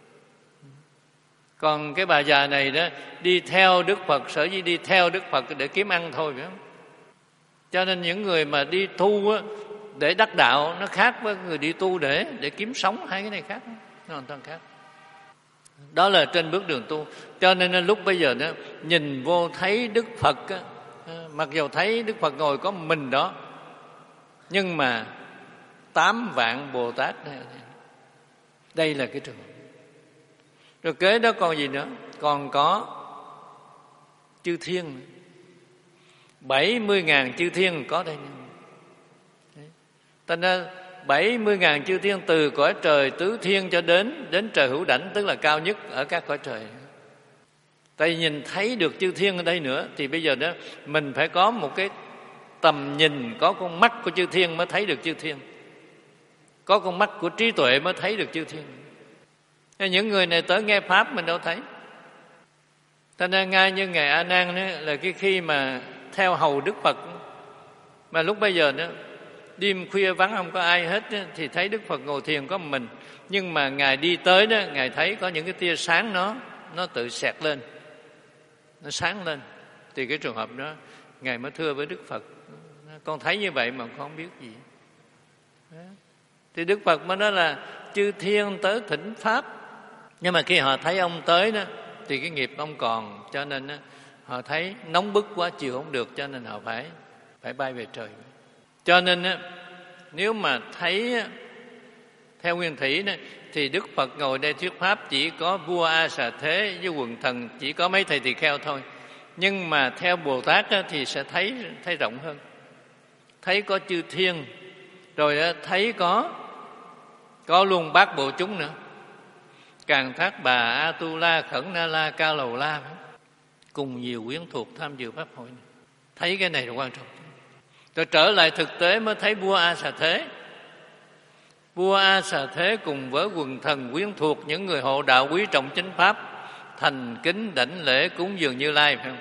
Còn cái bà già này đó đi theo Đức Phật, sở dĩ đi theo Đức Phật để kiếm ăn thôi, phải không? Cho nên những người mà đi tu á, để đắc đạo nó khác với người đi tu để để kiếm sống. Hai cái này khác, nó hoàn toàn khác. Đó là trên bước đường tu. Cho nên lúc bây giờ đó nhìn vô thấy Đức Phật á, mặc dù thấy Đức Phật ngồi có mình đó, nhưng mà tám vạn Bồ Tát này, đây là cái trường. Rồi kế đó còn gì nữa? Còn có chư thiên, bảy mươi ngàn chư thiên có đây. Thành ra bảy mươi ngàn chư thiên từ cõi trời tứ thiên cho đến đến trời hữu đảnh, tức là cao nhất ở các cõi trời. Tại vì nhìn thấy được chư thiên ở đây nữa, thì bây giờ đó mình phải có một cái tầm nhìn, có con mắt của chư thiên mới thấy được chư thiên, có con mắt của trí tuệ mới thấy được chư thiên. Những người này tới nghe pháp mình đâu thấy. Thành ra ngay như Ngài A Nan đó, là cái khi mà theo hầu Đức Phật, mà lúc bây giờ đó đêm khuya vắng không có ai hết đó, thì thấy Đức Phật ngồi thiền có một mình. Nhưng mà Ngài đi tới đó, Ngài thấy có những cái tia sáng nó nó tự xẹt lên, nó sáng lên. Thì cái trường hợp đó Ngài mới thưa với Đức Phật: con thấy như vậy mà con không biết gì. Đó. Thì Đức Phật mới nói là chư thiên tới thỉnh pháp. Nhưng mà khi họ thấy ông tới đó, thì cái nghiệp ông còn, cho nên đó, họ thấy nóng bức quá chịu không được, cho nên họ phải phải bay về trời. Cho nên đó, nếu mà thấy theo nguyên thủy đó, thì Đức Phật ngồi đây thuyết pháp chỉ có vua A Xà Thế với quần thần, chỉ có mấy thầy tỳ kheo thôi. Nhưng mà theo Bồ Tát đó, thì sẽ thấy thấy rộng hơn, thấy có chư thiên, rồi đó, thấy có có luôn bát bộ chúng nữa, Càn Thác Bà, A Tu La, Khẩn Na La, Ca Lầu La, cùng nhiều quyến thuộc tham dự pháp hội này. Thấy cái này là quan trọng. Rồi trở lại thực tế mới thấy vua A Xà Thế. Vua A Xà Thế cùng với quần thần quyến thuộc, những người hộ đạo quý trọng chánh pháp, thành kính đảnh lễ cúng dường Như Lai, phải không?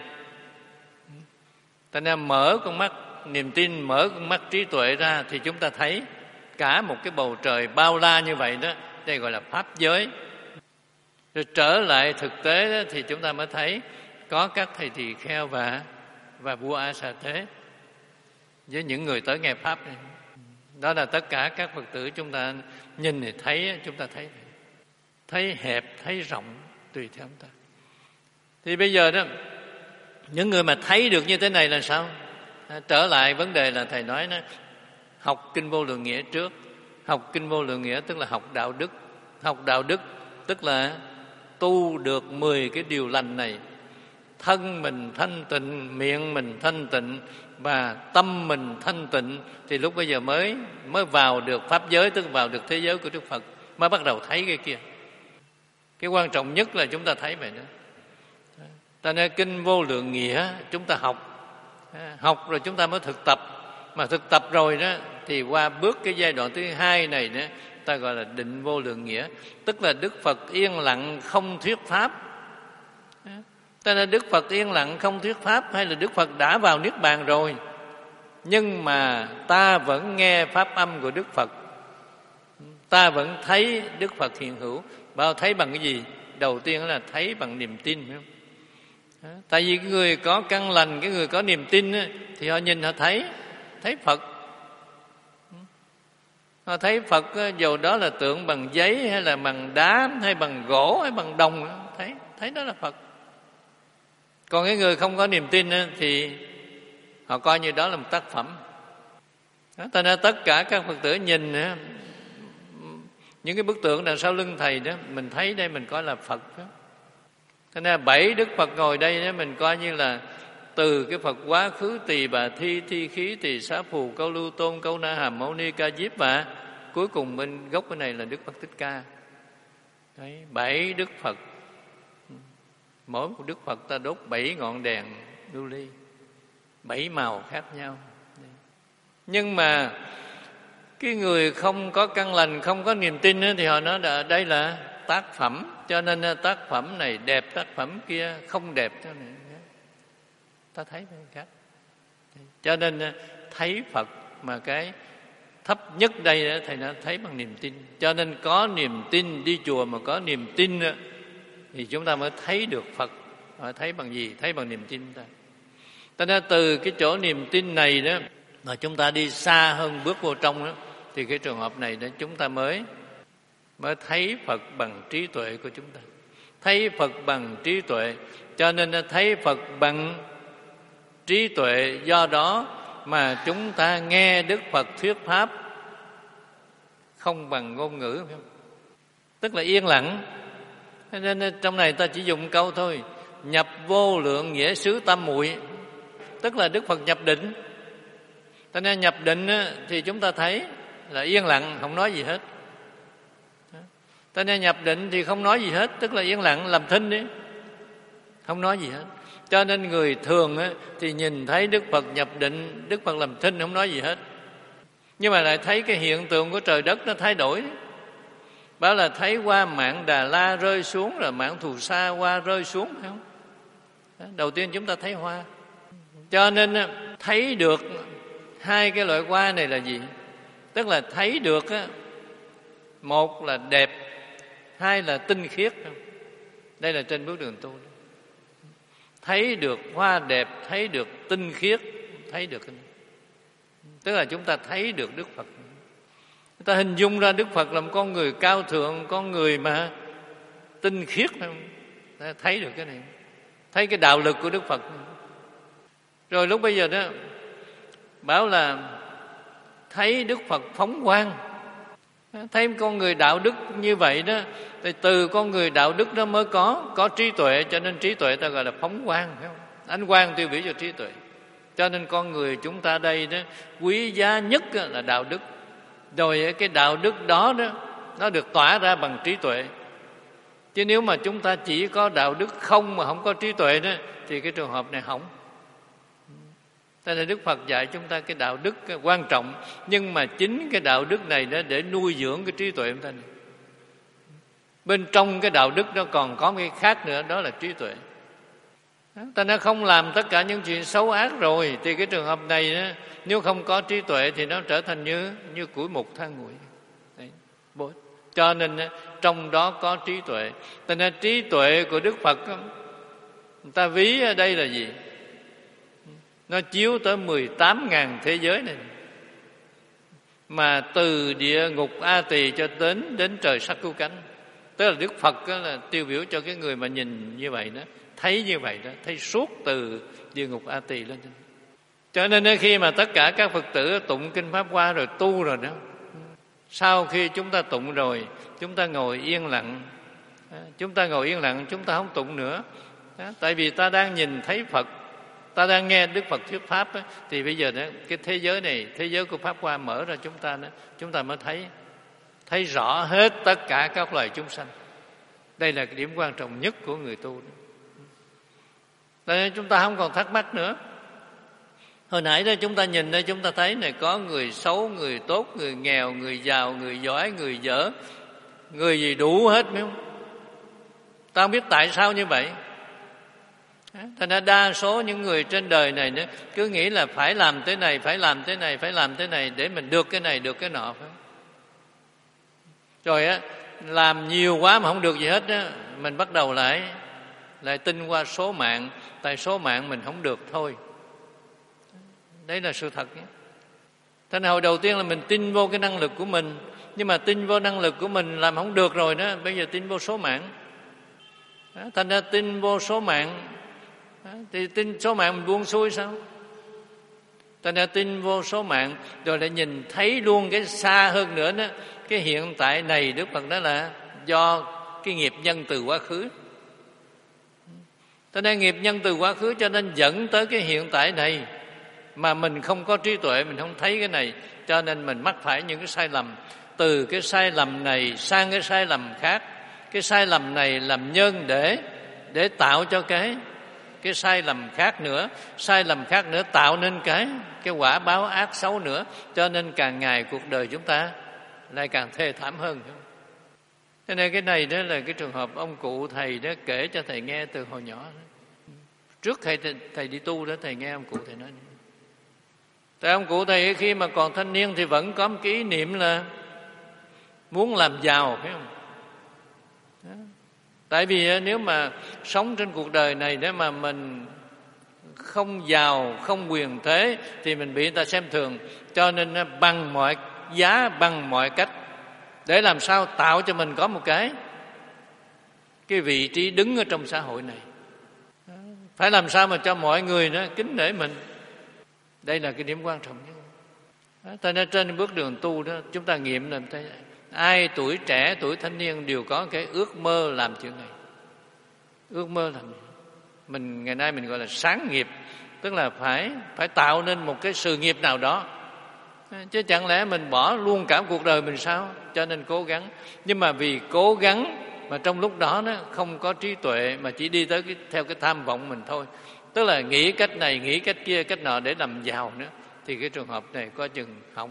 Ta nên mở con mắt niềm tin, mở con mắt trí tuệ ra thì chúng ta thấy cả một cái bầu trời bao la như vậy đó. Đây gọi là pháp giới. Rồi trở lại thực tế đó, thì chúng ta mới thấy có các thầy tỳ kheo và và vua A Xà Thế với những người tới nghe pháp này. Đó là tất cả các Phật tử chúng ta nhìn thì thấy, chúng ta thấy thấy hẹp, thấy rộng tùy theo chúng ta. Thì bây giờ đó, những người mà thấy được như thế này là sao? À, trở lại vấn đề là thầy nói đó, học Kinh Vô Lượng Nghĩa trước. Học Kinh Vô Lượng Nghĩa tức là học đạo đức. Học đạo đức tức là tu được mười cái điều lành này. Thân mình thanh tịnh, miệng mình thanh tịnh và tâm mình thanh tịnh, thì lúc bây giờ mới mới vào được pháp giới, tức vào được thế giới của Đức Phật, mới bắt đầu thấy cái kia. Cái quan trọng nhất là chúng ta thấy vậy đó. Ta nên Kinh Vô Lượng Nghĩa chúng ta học, học rồi chúng ta mới thực tập. Mà thực tập rồi đó thì qua bước cái giai đoạn thứ hai này đó, ta gọi là định vô lượng nghĩa, tức là Đức Phật yên lặng không thuyết pháp. Ta nên Đức Phật yên lặng không thuyết pháp, hay là Đức Phật đã vào niết bàn rồi, nhưng mà ta vẫn nghe pháp âm của Đức Phật, ta vẫn thấy Đức Phật hiện hữu. Bao thấy bằng cái gì? Đầu tiên là thấy bằng niềm tin, phải không? Tại vì cái người có căn lành, cái người có niềm tin thì họ nhìn họ thấy thấy Phật. Họ thấy Phật dầu đó là tượng bằng giấy hay là bằng đá hay bằng gỗ hay bằng đồng, thấy thấy đó là Phật. Còn cái người không có niềm tin thì họ coi như đó là một tác phẩm. Cho nên tất cả các Phật tử nhìn những cái bức tượng đằng sau lưng thầy đó, mình thấy đây mình coi là Phật đó. Cho nên bảy Đức Phật ngồi đây đó, mình coi như là từ cái Phật quá khứ, Tỳ Bà Thi, Thi Khí, Tỳ Xá Phù, Câu Lưu Tôn, Câu Na Hàm, Mâu Ni, Ca Diếp, và cuối cùng bên gốc cái này là Đức Phật Thích Ca. Đấy, bảy Đức Phật, mỗi một Đức Phật ta đốt bảy ngọn đèn lưu ly, bảy màu khác nhau. Nhưng mà cái người không có căn lành, không có niềm tin thì họ nói là đây là tác phẩm. Cho nên tác phẩm này đẹp, tác phẩm kia không đẹp. Cho nên ta thấy khác. Cho nên thấy Phật mà cái thấp nhất đây thầy đã thấy bằng niềm tin. Cho nên có niềm tin, đi chùa mà có niềm tin thì chúng ta mới thấy được Phật. Họ thấy bằng gì? Thấy bằng niềm tin ta. Cho nên từ cái chỗ niềm tin này đó mà chúng ta đi xa hơn, bước vô trong đó, thì cái trường hợp này đó chúng ta mới mới thấy Phật bằng trí tuệ của chúng ta. Thấy Phật bằng trí tuệ. Cho nên thấy Phật bằng trí tuệ, do đó mà chúng ta nghe Đức Phật thuyết pháp không bằng ngôn ngữ, phải không? Tức là yên lặng. Nên trong này ta chỉ dùng câu thôi: nhập vô lượng nghĩa xứ tâm muội, tức là Đức Phật nhập định. Cho nên nhập định thì chúng ta thấy là yên lặng, không nói gì hết. Cho nên nhập định thì không nói gì hết, tức là yên lặng, làm thinh đi, không nói gì hết. Cho nên người thường thì nhìn thấy Đức Phật nhập định, Đức Phật làm thinh, không nói gì hết. Nhưng mà lại thấy cái hiện tượng của trời đất nó thay đổi. Bảo là thấy qua mạng Đà La rơi xuống, rồi mạng Thù Sa hoa rơi xuống, phải không? Đầu tiên chúng ta thấy hoa. Cho nên thấy được hai cái loại hoa này là gì? Tức là thấy được một là đẹp, hai là tinh khiết. Đây là trên bước đường tu. Thấy được hoa đẹp, thấy được tinh khiết, thấy được cái này. Tức là chúng ta thấy được Đức Phật. Chúng ta hình dung ra Đức Phật là một con người cao thượng, con người mà tinh khiết, thấy được cái này, thấy cái đạo lực của Đức Phật. Rồi lúc bây giờ đó bảo là thấy Đức Phật phóng quang. Thấy con người đạo đức như vậy đó, thì từ con người đạo đức đó mới có có trí tuệ. Cho nên trí tuệ ta gọi là phóng quang, phải không? Ánh quang tiêu biểu cho trí tuệ. Cho nên con người chúng ta đây đó, quý giá nhất là đạo đức. Rồi cái đạo đức đó đó nó được tỏa ra bằng trí tuệ. Chứ nếu mà chúng ta chỉ có đạo đức không mà không có trí tuệ đó, thì cái trường hợp này hỏng. Thế nên Đức Phật dạy chúng ta cái đạo đức quan trọng, nhưng mà chính cái đạo đức này đó để nuôi dưỡng cái trí tuệ chúng ta này. Bên trong cái đạo đức đó còn có cái khác nữa, đó là trí tuệ. Ta nó không làm tất cả những chuyện xấu ác rồi, thì cái trường hợp này đó, nếu không có trí tuệ thì nó trở thành như như củi mục than nguội. Đấy. Cho nên trong đó có trí tuệ. Cho nên trí tuệ của Đức Phật, người ta ví ở đây là gì? Nó chiếu tới mười tám ngàn thế giới này, mà từ địa ngục A Tỳ cho đến đến trời sắc cứu cánh. Tức là Đức Phật đó là tiêu biểu cho cái người mà nhìn như vậy đó, thấy như vậy đó, thấy suốt từ địa ngục A Tỳ lên. Cho nên khi mà tất cả các Phật tử tụng kinh Pháp Hoa rồi tu rồi đó, sau khi chúng ta tụng rồi, chúng ta ngồi yên lặng. Chúng ta ngồi yên lặng, chúng ta không tụng nữa. Tại vì ta đang nhìn thấy Phật, ta đang nghe Đức Phật thuyết Pháp đó, thì bây giờ đó, cái thế giới này, thế giới của Pháp Hoa mở ra chúng ta đó, chúng ta mới thấy thấy rõ hết tất cả các loài chúng sanh. Đây là cái điểm quan trọng nhất của người tu. Nên chúng ta không còn thắc mắc nữa. Hồi nãy đó chúng ta nhìn đây, chúng ta thấy này, có người xấu, người tốt, người nghèo, người giàu, người giỏi, người dở, người gì đủ hết, phải không? Ta không biết tại sao như vậy. Thành ra đa số những người trên đời này nữa cứ nghĩ là phải làm thế này, phải làm thế này, phải làm thế này để mình được cái này, được cái nọ, phải. Rồi á, làm nhiều quá mà không được gì hết á, mình bắt đầu lại lại tin qua số mạng, tại số mạng mình không được thôi. Đấy là sự thật nhé. Thế nên hồi đầu tiên là mình tin vô cái năng lực của mình, nhưng mà tin vô năng lực của mình làm không được rồi đó, bây giờ tin vô số mạng. Đó, thành ra tin vô số mạng, đó, thì tin số mạng mình buông xuôi sao? Thành ra tin vô số mạng rồi lại nhìn thấy luôn cái xa hơn nữa đó, cái hiện tại này Đức Phật đó là do cái nghiệp nhân từ quá khứ. Cho nên nghiệp nhân từ quá khứ cho nên dẫn tới cái hiện tại này, mà mình không có trí tuệ, mình không thấy cái này, cho nên mình mắc phải những cái sai lầm. Từ cái sai lầm này sang cái sai lầm khác, cái sai lầm này làm nhân để để tạo cho cái cái sai lầm khác nữa, sai lầm khác nữa tạo nên cái cái quả báo ác xấu nữa. Cho nên càng ngày cuộc đời chúng ta lại càng thê thảm hơn. Cho nên cái này đó là cái trường hợp ông cụ thầy đó kể cho thầy nghe từ hồi nhỏ đó. Trước thầy, thầy đi tu đó, thầy nghe ông cụ thầy nói. Tại ông cụ thầy khi mà còn thanh niên thì vẫn có một cái ý niệm là muốn làm giàu, phải không? Đó. Tại vì nếu mà sống trên cuộc đời này nếu mà mình không giàu, không quyền thế thì mình bị người ta xem thường. Cho nên bằng mọi giá, bằng mọi cách để làm sao tạo cho mình có một cái cái vị trí đứng ở trong xã hội này. Phải làm sao mà cho mọi người đó kính nể mình. Đây là cái điểm quan trọng nhất. Cho nên trên bước đường tu đó, chúng ta nghiệm là thấy ai tuổi trẻ, tuổi thanh niên đều có cái ước mơ làm chuyện này. Ước mơ làm mình ngày nay mình gọi là sáng nghiệp, tức là phải phải tạo nên một cái sự nghiệp nào đó. Chứ chẳng lẽ mình bỏ luôn cả cuộc đời mình sao? Cho nên cố gắng. Nhưng mà vì cố gắng mà trong lúc đó nó không có trí tuệ, mà chỉ đi tới cái, theo cái tham vọng mình thôi. Tức là nghĩ cách này, nghĩ cách kia, cách nọ để làm giàu nữa, thì cái trường hợp này có chừng hỏng.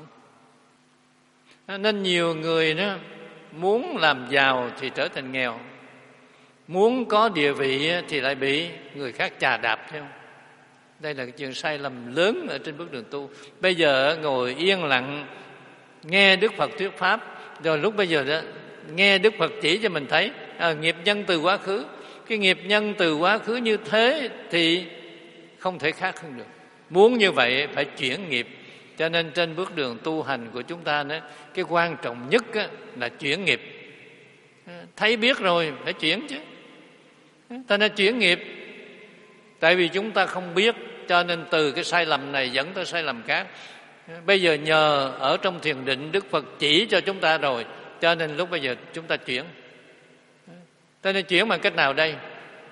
Nên nhiều người đó muốn làm giàu thì trở thành nghèo, muốn có địa vị thì lại bị người khác chà đạp theo. Đây là cái chuyện sai lầm lớn ở trên bước đường tu. Bây giờ ngồi yên lặng nghe Đức Phật thuyết pháp, rồi lúc bây giờ đó nghe Đức Phật chỉ cho mình thấy à, nghiệp nhân từ quá khứ. Cái nghiệp nhân từ quá khứ như thế thì không thể khác hơn được. Muốn như vậy phải chuyển nghiệp. Cho nên trên bước đường tu hành của chúng ta đó, cái quan trọng nhất là chuyển nghiệp. Thấy biết rồi phải chuyển chứ. Ta nên chuyển nghiệp. Tại vì chúng ta không biết, cho nên từ cái sai lầm này dẫn tới sai lầm khác. Bây giờ nhờ ở trong thiền định Đức Phật chỉ cho chúng ta rồi, cho nên lúc bây giờ chúng ta chuyển. Ta nên chuyển bằng cách nào đây?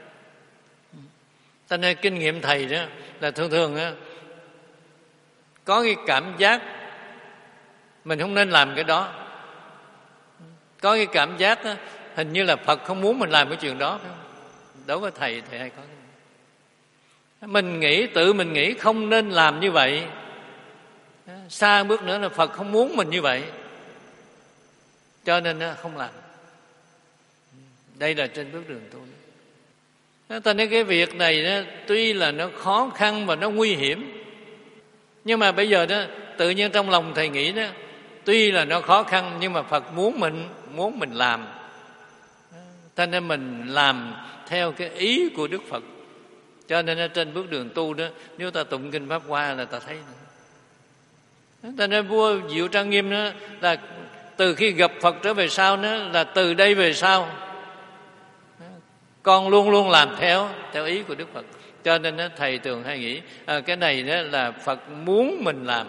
Ta nên kinh nghiệm thầy đó là thường thường đó, có cái cảm giác mình không nên làm cái đó. Có cái cảm giác đó, hình như là Phật không muốn mình làm cái chuyện đó. Đối với thầy, thầy hay có. Mình nghĩ, tự mình nghĩ không nên làm như vậy. Xa bước nữa là Phật không muốn mình như vậy, cho nên không làm. Đây là trên bước đường tu. Ta nói cái việc này đó, tuy là nó khó khăn và nó nguy hiểm, nhưng mà bây giờ đó tự nhiên trong lòng thầy nghĩ đó, tuy là nó khó khăn nhưng mà Phật muốn mình muốn mình làm, cho nên mình làm theo cái ý của Đức Phật. Cho nên trên bước đường tu đó, nếu ta tụng kinh Pháp Hoa là ta thấy nữa. Ta nói vua Diệu Trang Nghiêm đó là từ khi gặp Phật trở về sau đó, là từ đây về sau con luôn luôn làm theo theo ý của Đức Phật. Cho nên đó, thầy thường hay nghĩ à, cái này đó là Phật muốn mình làm,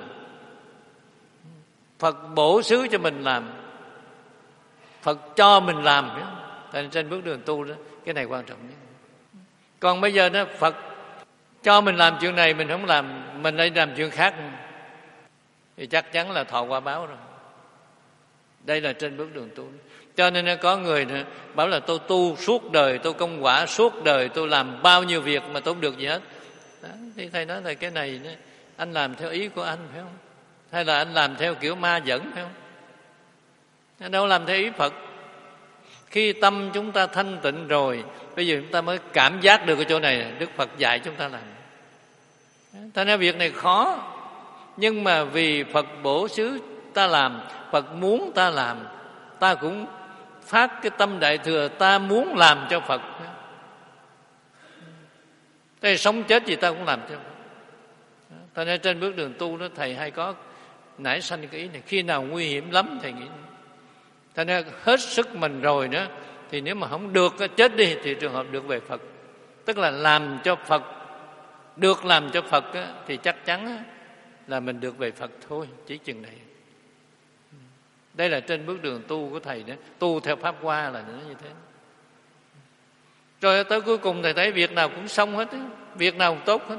Phật bổ xứ cho mình làm, Phật cho mình làm. Nên trên bước đường tu đó, cái này quan trọng nhất. Còn bây giờ đó, Phật cho mình làm chuyện này mình không làm, mình lại làm chuyện khác, thì chắc chắn là thọ quả báo rồi. Đây là trên bước đường tu. Cho nên có người bảo là tôi tu suốt đời, tôi công quả suốt đời, tôi làm bao nhiêu việc mà tôi không được gì hết. Đó, thì thầy nói là cái này anh làm theo ý của anh phải không? Hay là anh làm theo kiểu ma dẫn phải không? Anh đâu làm theo ý Phật. Khi tâm chúng ta thanh tịnh rồi, bây giờ chúng ta mới cảm giác được cái chỗ này Đức Phật dạy chúng ta làm. Ta nói việc này khó, nhưng mà vì Phật bổ xứ ta làm, Phật muốn ta làm, ta cũng phát cái tâm đại thừa, ta muốn làm cho Phật. Thế sống chết gì ta cũng làm cho Phật. Ta nói trên bước đường tu đó, thầy hay có nảy sanh cái ý này, khi nào nguy hiểm lắm thầy nghĩ. Ta nói hết sức mình rồi nữa, thì nếu mà không được chết đi thì trường hợp được về Phật. Tức là làm cho Phật, được làm cho Phật thì chắc chắn là mình được về Phật thôi, chỉ chừng này. Đây là trên bước đường tu của thầy đó, tu theo Pháp Hoa là nó như thế. Rồi tới cuối cùng thầy thấy việc nào cũng xong hết, việc nào cũng tốt hết.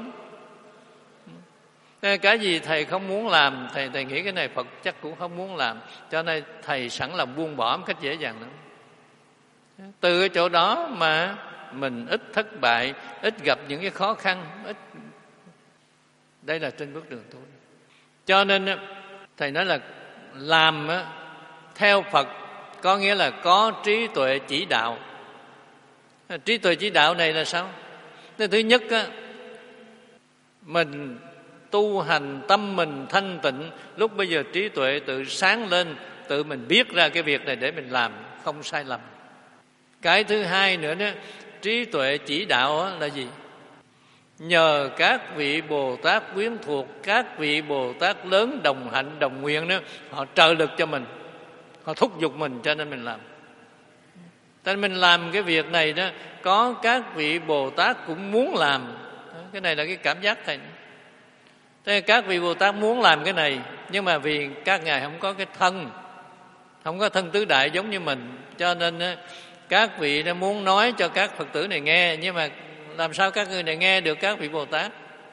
Cái gì thầy không muốn làm, thầy thầy nghĩ cái này Phật chắc cũng không muốn làm, cho nên thầy sẵn lòng buông bỏ một cách dễ dàng lắm. Từ cái chỗ đó mà mình ít thất bại, ít gặp những cái khó khăn, ít. Đây là trên bước đường tu. Cho nên thầy nói là làm theo Phật có nghĩa là có trí tuệ chỉ đạo. Trí tuệ chỉ đạo này là sao? Thứ nhất á, mình tu hành tâm mình thanh tịnh, lúc bây giờ trí tuệ tự sáng lên, tự mình biết ra cái việc này để mình làm, không sai lầm. Cái thứ hai nữa đó, trí tuệ chỉ đạo là gì? Nhờ các vị Bồ Tát quyến thuộc, các vị Bồ Tát lớn đồng hạnh đồng nguyện đó, họ trợ lực cho mình, họ thúc giục mình, cho nên mình làm. Cho nên mình làm cái việc này đó, có các vị Bồ Tát cũng muốn làm. Cái này là cái cảm giác thầy. Thế các vị Bồ Tát muốn làm cái này, nhưng mà vì các ngài không có cái thân, không có thân tứ đại giống như mình, cho nên các vị đã muốn nói cho các Phật tử này nghe, nhưng mà làm sao các người này nghe được các vị Bồ Tát?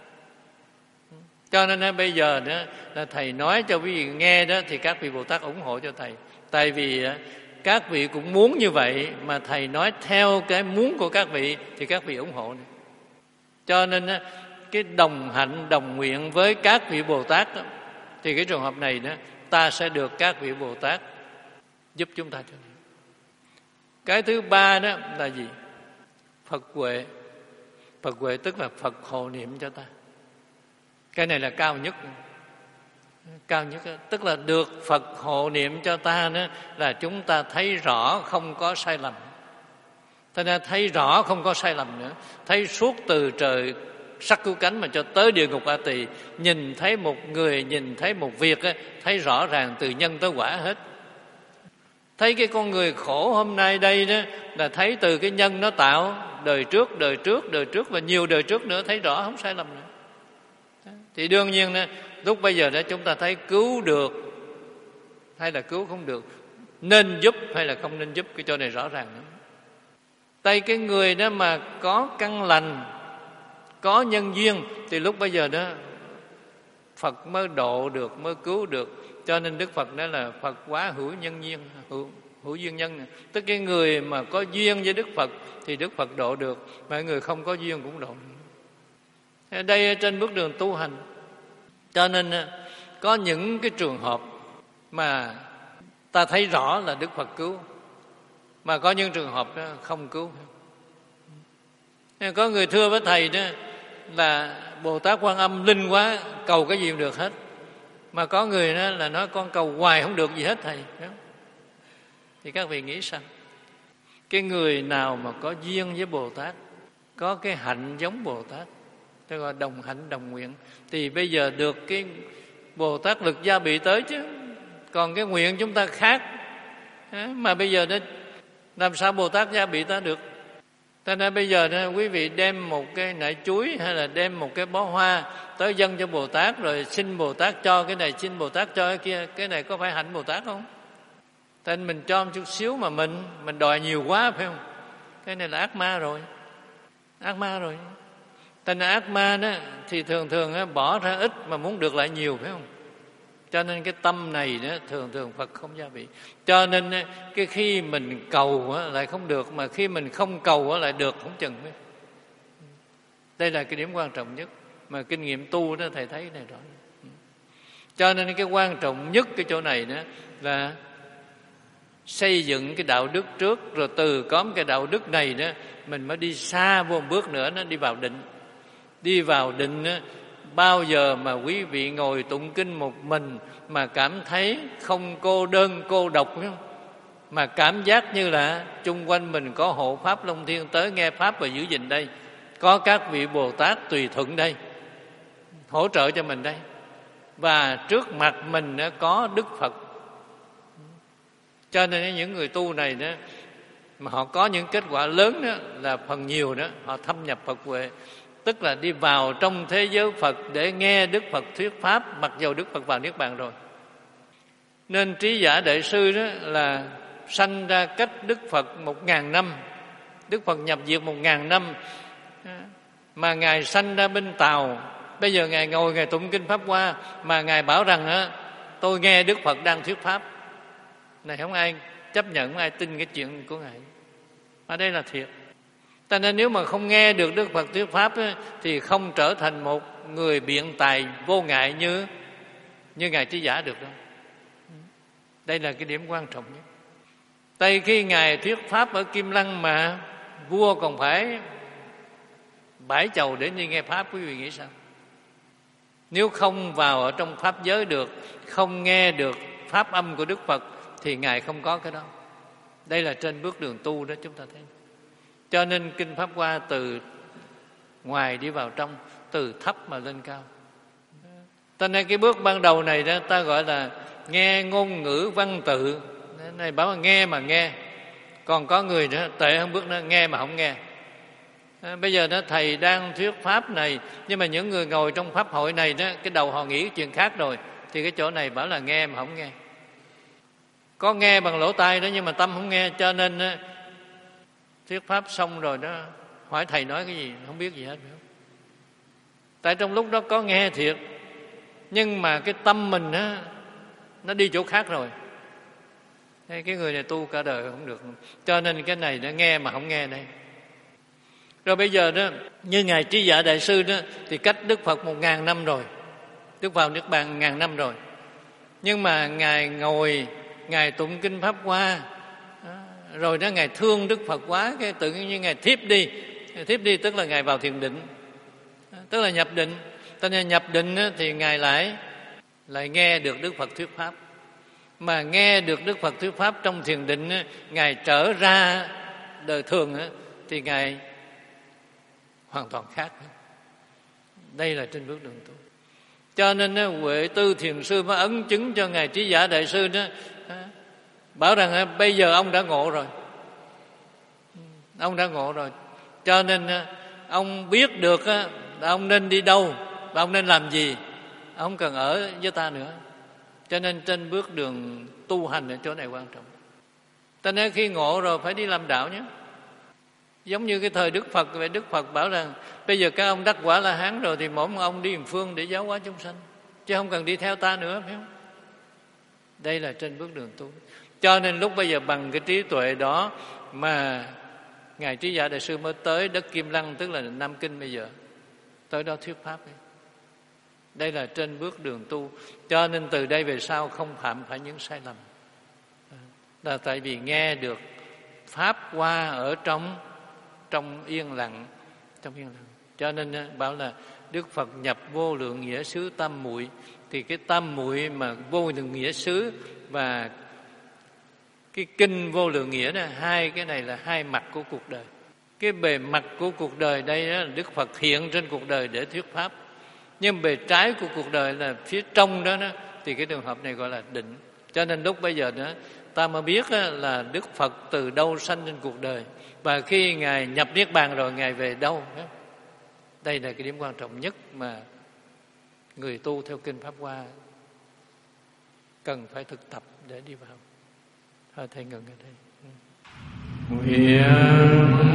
Cho nên bây giờ đó là thầy nói cho quý vị nghe đó, thì các vị Bồ Tát ủng hộ cho thầy. Tại vì các vị cũng muốn như vậy, mà thầy nói theo cái muốn của các vị thì các vị ủng hộ. Cho nên cái đồng hạnh đồng nguyện với các vị Bồ Tát đó, thì cái trường hợp này đó ta sẽ được các vị Bồ Tát giúp chúng ta. Cái thứ ba đó là gì? Phật huệ. Phật huệ tức là Phật hộ niệm cho ta. Cái này là cao nhất. Cao nhất tức là được Phật hộ niệm cho ta đó, là chúng ta thấy rõ không có sai lầm. Thế nên thấy rõ không có sai lầm nữa, thấy suốt từ trời sắc cứu cánh mà cho tới địa ngục A Tỳ, nhìn thấy một người, nhìn thấy một việc, thấy rõ ràng từ nhân tới quả hết. Thấy cái con người khổ hôm nay đây đó, là thấy từ cái nhân nó tạo, đời trước, đời trước, đời trước và nhiều đời trước nữa, thấy rõ không sai lầm nữa. Thì đương nhiên đó, lúc bây giờ đó chúng ta thấy cứu được hay là cứu không được, nên giúp hay là không nên giúp, cái chỗ này rõ ràng lắm. Tại cái người đó mà có căn lành, có nhân duyên, thì lúc bây giờ đó Phật mới độ được, mới cứu được. Cho nên Đức Phật nói là Phật quá hữu nhân duyên, hữu, hữu duyên nhân. Tức cái người mà có duyên với Đức Phật thì Đức Phật độ được, mà người không có duyên cũng độ được. Ở đây trên bước đường tu hành, cho nên có những cái trường hợp mà ta thấy rõ là Đức Phật cứu, mà có những trường hợp đó không cứu. Có người thưa với thầy đó là Bồ Tát Quan Âm linh quá, cầu cái gì cũng được hết. Mà có người đó là nói con cầu hoài không được gì hết thầy. Thì các vị nghĩ sao? Cái người nào mà có duyên với Bồ Tát, có cái hạnh giống Bồ Tát, tôi gọi đồng hạnh đồng nguyện, thì bây giờ được cái Bồ Tát lực gia bị tới chứ. Còn cái nguyện chúng ta khác, mà bây giờ đó làm sao Bồ Tát gia bị ta được? Cho nên bây giờ đó, quý vị đem một cái nải chuối hay là đem một cái bó hoa tới dâng cho Bồ Tát, rồi xin Bồ Tát cho cái này, xin Bồ Tát cho cái kia, cái này có phải hạnh Bồ Tát không? Tại mình cho một chút xíu mà mình mình đòi nhiều quá, phải không? Cái này là ác ma rồi, ác ma rồi. Tại nên ác ma đó thì thường thường đó, bỏ ra ít mà muốn được lại nhiều, phải không? Cho nên cái tâm này đó thường thường Phật không gia bị. Cho nên cái khi mình cầu lại không được, mà khi mình không cầu lại được không chừng. Đây là cái điểm quan trọng nhất mà kinh nghiệm tu đó thầy thấy này rõ. Cho nên cái quan trọng nhất cái chỗ này đó là xây dựng cái đạo đức trước, rồi từ có cái đạo đức này đó mình mới đi xa vô một bước nữa, nó đi vào định. Đi vào định đó, bao giờ mà quý vị ngồi tụng kinh một mình mà cảm thấy không cô đơn cô độc, không? Mà cảm giác như là chung quanh mình có hộ pháp Long Thiên tới nghe pháp và giữ gìn đây, có các vị Bồ Tát tùy thuận đây hỗ trợ cho mình đây, và trước mặt mình có Đức Phật. Cho nên những người tu này đó mà họ có những kết quả lớn đó là phần nhiều đó họ thâm nhập Phật huệ, tức là đi vào trong thế giới Phật để nghe Đức Phật thuyết pháp, mặc dầu Đức Phật vào Niết Bàn rồi. Nên Trí Giả Đại Sư đó là sanh ra cách Đức Phật một ngàn năm, Đức Phật nhập diệt một ngàn năm, mà Ngài sanh ra bên Tàu. Bây giờ Ngài ngồi Ngài tụng kinh Pháp Hoa, mà Ngài bảo rằng á, tôi nghe Đức Phật đang thuyết pháp. Này không ai chấp nhận, không ai tin cái chuyện của Ngài. Ở đây là thiệt. Cho nên nếu mà không nghe được Đức Phật thuyết pháp á, thì không trở thành một người biện tài vô ngại như như Ngài Trí Giả được đâu. Đây là cái điểm quan trọng nhất. Tại khi Ngài thuyết pháp ở Kim Lăng mà vua còn phải bãi chầu để đi nghe pháp, quý vị nghĩ sao? Nếu không vào ở trong pháp giới được, không nghe được pháp âm của Đức Phật thì Ngài không có cái đó. Đây là trên bước đường tu đó chúng ta thấy. Cho nên kinh Pháp Hoa từ ngoài đi vào trong, từ thấp mà lên cao. Cho nên cái bước ban đầu này đó ta gọi là nghe ngôn ngữ văn tự. Này bảo là nghe mà nghe. Còn có người nữa tệ hơn bước đó, nghe mà không nghe. À, bây giờ đó thầy đang thuyết pháp này, nhưng mà những người ngồi trong pháp hội này đó, cái đầu họ nghĩ chuyện khác rồi, thì cái chỗ này bảo là nghe mà không nghe. Có nghe bằng lỗ tai đó nhưng mà tâm không nghe. Cho nên đó, thuyết pháp xong rồi đó, hỏi thầy nói cái gì không biết gì hết. Tại trong lúc đó có nghe thiệt, nhưng mà cái tâm mình đó, nó đi chỗ khác rồi. Cái người này tu cả đời không được. Cho nên cái này nó nghe mà không nghe đây. Rồi bây giờ đó, như Ngài Trí Giả Đại Sư đó, thì cách Đức Phật một ngàn năm rồi, Đức vào Niết Bàn ngàn năm rồi. Nhưng mà Ngài ngồi, Ngài tụng kinh Pháp Hoa, rồi đó Ngài thương Đức Phật quá, cái tự nhiên như Ngài thiếp đi. Thiếp đi tức là Ngài vào thiền định, tức là nhập định. Cho nên nhập định thì Ngài lại lại nghe được Đức Phật thuyết pháp. Mà nghe được Đức Phật thuyết pháp trong thiền định, Ngài trở ra đời thường thì Ngài hoàn toàn khác. Đây là trên bước đường tu. Cho nên Huệ Tư Thiền Sư mới ấn chứng cho Ngài Trí Giả Đại Sư đó, bảo rằng bây giờ ông đã ngộ rồi. Ông đã ngộ rồi. Cho nên ông biết được ông nên đi đâu và ông nên làm gì. Ông không cần ở với ta nữa. Cho nên trên bước đường tu hành ở chỗ này quan trọng. Cho nên khi ngộ rồi phải đi làm đạo nhé. Giống như cái thời Đức Phật, vậy Đức Phật bảo rằng bây giờ các ông đắc quả La Hán rồi thì mỗi một ông đi một phương để giáo hóa chúng sanh, chứ không cần đi theo ta nữa, phải không? Đây là trên bước đường tu. Cho nên lúc bây giờ bằng cái trí tuệ đó mà Ngài Trí Giả Đại Sư mới tới đất Kim Lăng, tức là Nam Kinh bây giờ. tới đó thuyết pháp ấy. Đây là trên bước đường tu. Cho nên từ đây về sau không phạm phải những sai lầm. Là tại vì nghe được pháp qua ở trong trong yên lặng, trong yên lặng. Cho nên bảo là Đức Phật nhập vô lượng nghĩa xứ tam muội. Thì cái tam muội mà vô lượng nghĩa xứ và cái kinh vô lượng nghĩa đó, hai cái này là hai mặt của cuộc đời. Cái bề mặt của cuộc đời đây đó, là Đức Phật hiện trên cuộc đời để thuyết pháp. Nhưng bề trái của cuộc đời là phía trong đó, đó thì cái trường hợp này gọi là định. Cho nên lúc bây giờ đó ta mới biết đó, là Đức Phật từ đâu sanh trên cuộc đời, và khi Ngài nhập Niết Bàn rồi Ngài về đâu. Đây là cái điểm quan trọng nhất mà người tu theo kinh Pháp Hoa cần phải thực tập để đi vào. Thôi thầy ngừng ở đây. Nguyện